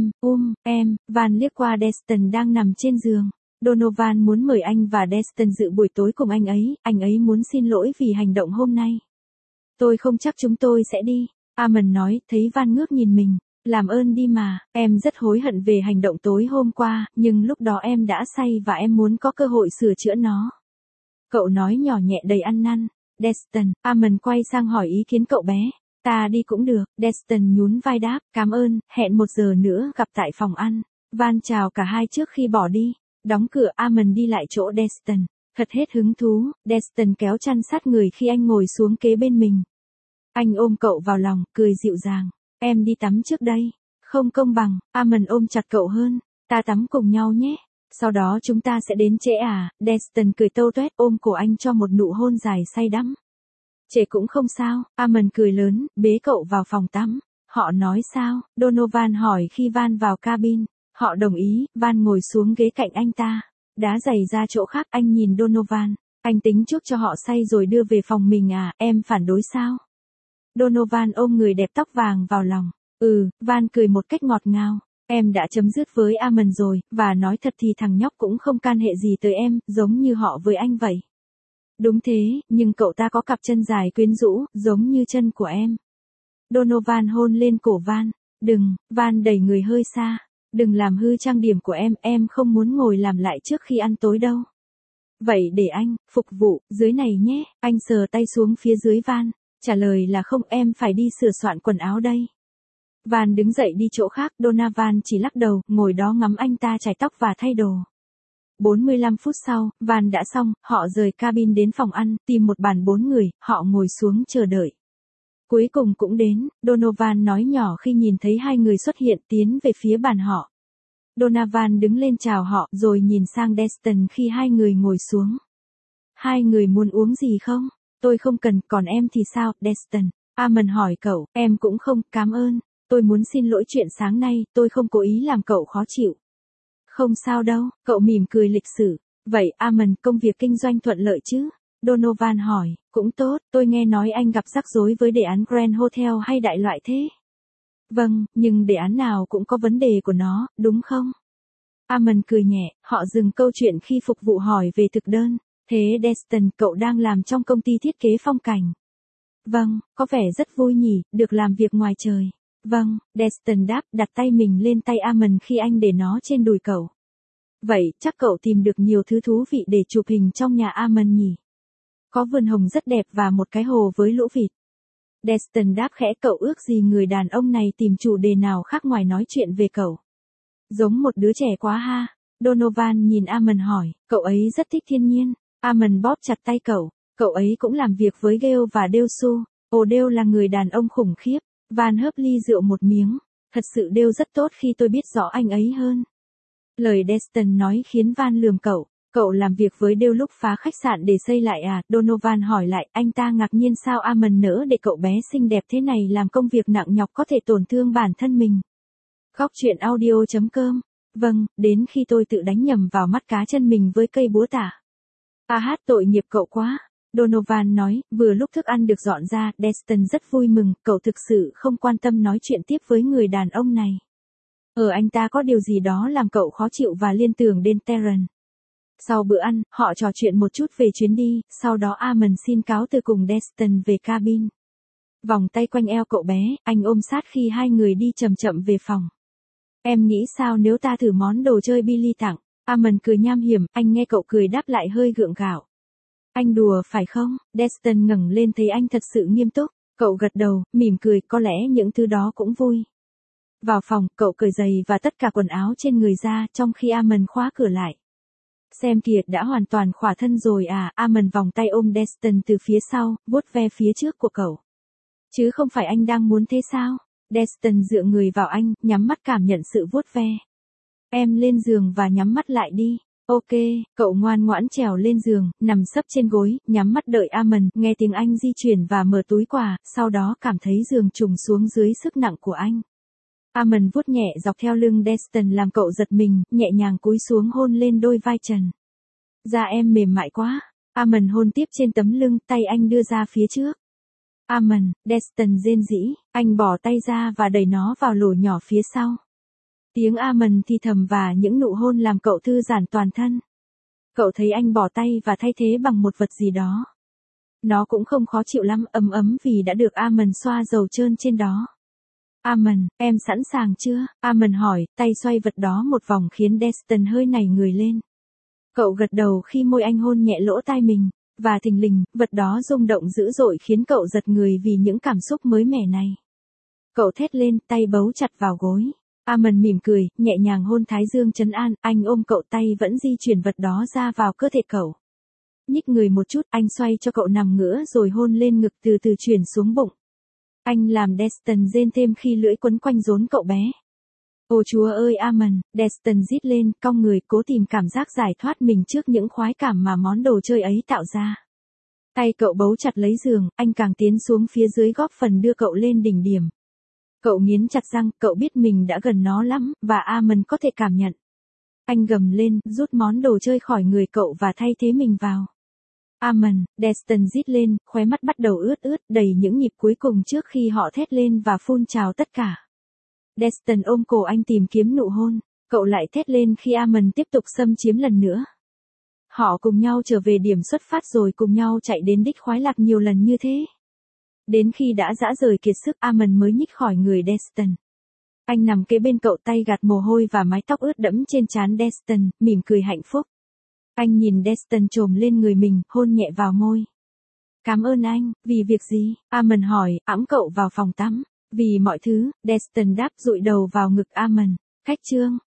Em, Van liếc qua Destin đang nằm trên giường. Donovan muốn mời anh và Destin dự buổi tối cùng anh ấy muốn xin lỗi vì hành động hôm nay. Tôi không chắc chúng tôi sẽ đi. Amon nói, thấy Van ngước nhìn mình. Làm ơn đi mà, em rất hối hận về hành động tối hôm qua, nhưng lúc đó em đã say và em muốn có cơ hội sửa chữa nó. Cậu nói nhỏ nhẹ đầy ăn năn. Destin, Amon quay sang hỏi ý kiến cậu bé. Ta đi cũng được, Destin nhún vai đáp, cảm ơn, hẹn 1 giờ nữa gặp tại phòng ăn. Van chào cả hai trước khi bỏ đi. Đóng cửa, Amon đi lại chỗ Destin. Thật hết hứng thú, Destin kéo chăn sát người khi anh ngồi xuống kế bên mình. Anh ôm cậu vào lòng, cười dịu dàng. Em đi tắm trước đây. Không công bằng, Amon ôm chặt cậu hơn. Ta tắm cùng nhau nhé. Sau đó chúng ta sẽ đến trễ à? Destin cười tâu tuét ôm cổ anh cho một nụ hôn dài say đắm. Trễ cũng không sao, Amon cười lớn, bế cậu vào phòng tắm. Họ nói sao? Donovan hỏi khi Van vào cabin. Họ đồng ý, Van ngồi xuống ghế cạnh anh ta. Đá giày ra chỗ khác, anh nhìn Donovan. Anh tính trước cho họ say rồi đưa về phòng mình à, em phản đối sao? Donovan ôm người đẹp tóc vàng vào lòng. Van cười một cách ngọt ngào. Em đã chấm dứt với Amon rồi, và nói thật thì thằng nhóc cũng không can hệ gì tới em, giống như họ với anh vậy. Đúng thế, nhưng cậu ta có cặp chân dài quyến rũ, giống như chân của em. Donovan hôn lên cổ Van. Đừng, Van đẩy người hơi xa. Đừng làm hư trang điểm của em không muốn ngồi làm lại trước khi ăn tối đâu. Vậy để anh, phục vụ, dưới này nhé, anh sờ tay xuống phía dưới Van. Trả lời là không, em phải đi sửa soạn quần áo đây. Van đứng dậy đi chỗ khác, Donovan chỉ lắc đầu, ngồi đó ngắm anh ta chải tóc và thay đồ. 45 phút sau, Van đã xong, họ rời cabin đến phòng ăn, tìm một bàn 4 người, họ ngồi xuống chờ đợi. Cuối cùng cũng đến, Donovan nói nhỏ khi nhìn thấy hai người xuất hiện tiến về phía bàn họ. Donovan đứng lên chào họ rồi nhìn sang Destin khi hai người ngồi xuống. Hai người muốn uống gì không? Tôi không cần, còn em thì sao, Destin? Amon hỏi cậu, em cũng không, cảm ơn. Tôi muốn xin lỗi chuyện sáng nay, tôi không cố ý làm cậu khó chịu. Không sao đâu, cậu mỉm cười lịch sự. Vậy Amon, công việc kinh doanh thuận lợi chứ? Donovan hỏi, cũng tốt, tôi nghe nói anh gặp rắc rối với đề án Grand Hotel hay đại loại thế. Vâng, nhưng đề án nào cũng có vấn đề của nó, đúng không? Amon cười nhẹ, họ dừng câu chuyện khi phục vụ hỏi về thực đơn. Thế Destin, cậu đang làm trong công ty thiết kế phong cảnh. Vâng, có vẻ rất vui nhỉ, được làm việc ngoài trời. Vâng, Destin đáp, đặt tay mình lên tay Amon khi anh để nó trên đùi cậu. Vậy, chắc cậu tìm được nhiều thứ thú vị để chụp hình trong nhà Amon nhỉ? Có vườn hồng rất đẹp và một cái hồ với lũ vịt. Destin đáp khẽ, cậu ước gì người đàn ông này tìm chủ đề nào khác ngoài nói chuyện về cậu. Giống một đứa trẻ quá ha. Donovan nhìn Amon hỏi, cậu ấy rất thích thiên nhiên. Amon bóp chặt tay cậu ấy cũng làm việc với Gale và Deosu. Dale là người đàn ông khủng khiếp. Van hớp ly rượu một miếng. Thật sự đều rất tốt khi tôi biết rõ anh ấy hơn. Lời Destin nói khiến Van lườm cậu. Cậu làm việc với Dale lúc phá khách sạn để xây lại à? Donovan hỏi lại. Anh ta ngạc nhiên sao Amon nỡ để cậu bé xinh đẹp thế này làm công việc nặng nhọc có thể tổn thương bản thân mình. Góc truyện audio.com. Vâng, đến khi tôi tự đánh nhầm vào mắt cá chân mình với cây búa tạ. Tội nghiệp cậu quá. Donovan nói, vừa lúc thức ăn được dọn ra, Destin rất vui mừng, cậu thực sự không quan tâm nói chuyện tiếp với người đàn ông này. Anh ta có điều gì đó làm cậu khó chịu và liên tưởng đến Terence. Sau bữa ăn, họ trò chuyện một chút về chuyến đi, sau đó Amon xin cáo từ cùng Destin về cabin. Vòng tay quanh eo cậu bé, anh ôm sát khi hai người đi chậm chậm về phòng. Em nghĩ sao nếu ta thử món đồ chơi Billy tặng? Amon cười nham hiểm, anh nghe cậu cười đáp lại hơi gượng gạo. Anh đùa phải không? Destin ngẩng lên thấy anh thật sự nghiêm túc. Cậu gật đầu, mỉm cười, có lẽ những thứ đó cũng vui. Vào phòng, cậu cởi giày và tất cả quần áo trên người ra, trong khi Amon khóa cửa lại. Xem kìa, đã hoàn toàn khỏa thân rồi à? Amon vòng tay ôm Destin từ phía sau, vuốt ve phía trước của cậu. Chứ không phải anh đang muốn thế sao? Destin dựa người vào anh, nhắm mắt cảm nhận sự vuốt ve. Em lên giường và nhắm mắt lại đi. Ok, cậu ngoan ngoãn trèo lên giường, nằm sấp trên gối, nhắm mắt đợi Amon, nghe tiếng anh di chuyển và mở túi quà, sau đó cảm thấy giường trùng xuống dưới sức nặng của anh. Amon vuốt nhẹ dọc theo lưng Destin làm cậu giật mình, nhẹ nhàng cúi xuống hôn lên đôi vai trần. Da em mềm mại quá. Amon hôn tiếp trên tấm lưng, tay anh đưa ra phía trước. Amon, Destin rên rỉ, anh bỏ tay ra và đẩy nó vào lỗ nhỏ phía sau. Tiếng Amon thì thầm và những nụ hôn làm cậu thư giãn toàn thân. Cậu thấy anh bỏ tay và thay thế bằng một vật gì đó. Nó cũng không khó chịu lắm, ấm ấm vì đã được Amon xoa dầu trơn trên đó. Amon, em sẵn sàng chưa? Amon hỏi, tay xoay vật đó một vòng khiến Destin hơi nảy người lên. Cậu gật đầu khi môi anh hôn nhẹ lỗ tai mình, và thình lình, vật đó rung động dữ dội khiến cậu giật người vì những cảm xúc mới mẻ này. Cậu thét lên, tay bấu chặt vào gối. Amon mỉm cười, nhẹ nhàng hôn thái dương trấn an, anh ôm cậu, tay vẫn di chuyển vật đó ra vào cơ thể cậu. Nhích người một chút, anh xoay cho cậu nằm ngửa rồi hôn lên ngực từ từ chuyển xuống bụng. Anh làm Destin rên thêm khi lưỡi quấn quanh rốn cậu bé. Ôi chúa ơi Amon, Destin rít lên, cong người cố tìm cảm giác giải thoát mình trước những khoái cảm mà món đồ chơi ấy tạo ra. Tay cậu bấu chặt lấy giường, anh càng tiến xuống phía dưới góp phần đưa cậu lên đỉnh điểm. Cậu nghiến chặt răng, cậu biết mình đã gần nó lắm, và Amon có thể cảm nhận. Anh gầm lên, rút món đồ chơi khỏi người cậu và thay thế mình vào. Amon, Destin rít lên, khóe mắt bắt đầu ướt ướt, đầy những nhịp cuối cùng trước khi họ thét lên và phun trào tất cả. Destin ôm cổ anh tìm kiếm nụ hôn, cậu lại thét lên khi Amon tiếp tục xâm chiếm lần nữa. Họ cùng nhau trở về điểm xuất phát rồi cùng nhau chạy đến đích khoái lạc nhiều lần như thế. Đến khi đã rã rời kiệt sức, Amon mới nhích khỏi người Destin. Anh nằm kế bên cậu, tay gạt mồ hôi và mái tóc ướt đẫm trên trán Destin, mỉm cười hạnh phúc. Anh nhìn Destin trồm lên người mình, hôn nhẹ vào môi. Cảm ơn anh, vì việc gì? Amon hỏi, ẵm cậu vào phòng tắm. Vì mọi thứ, Destin đáp dụi đầu vào ngực Amon. Khách trương.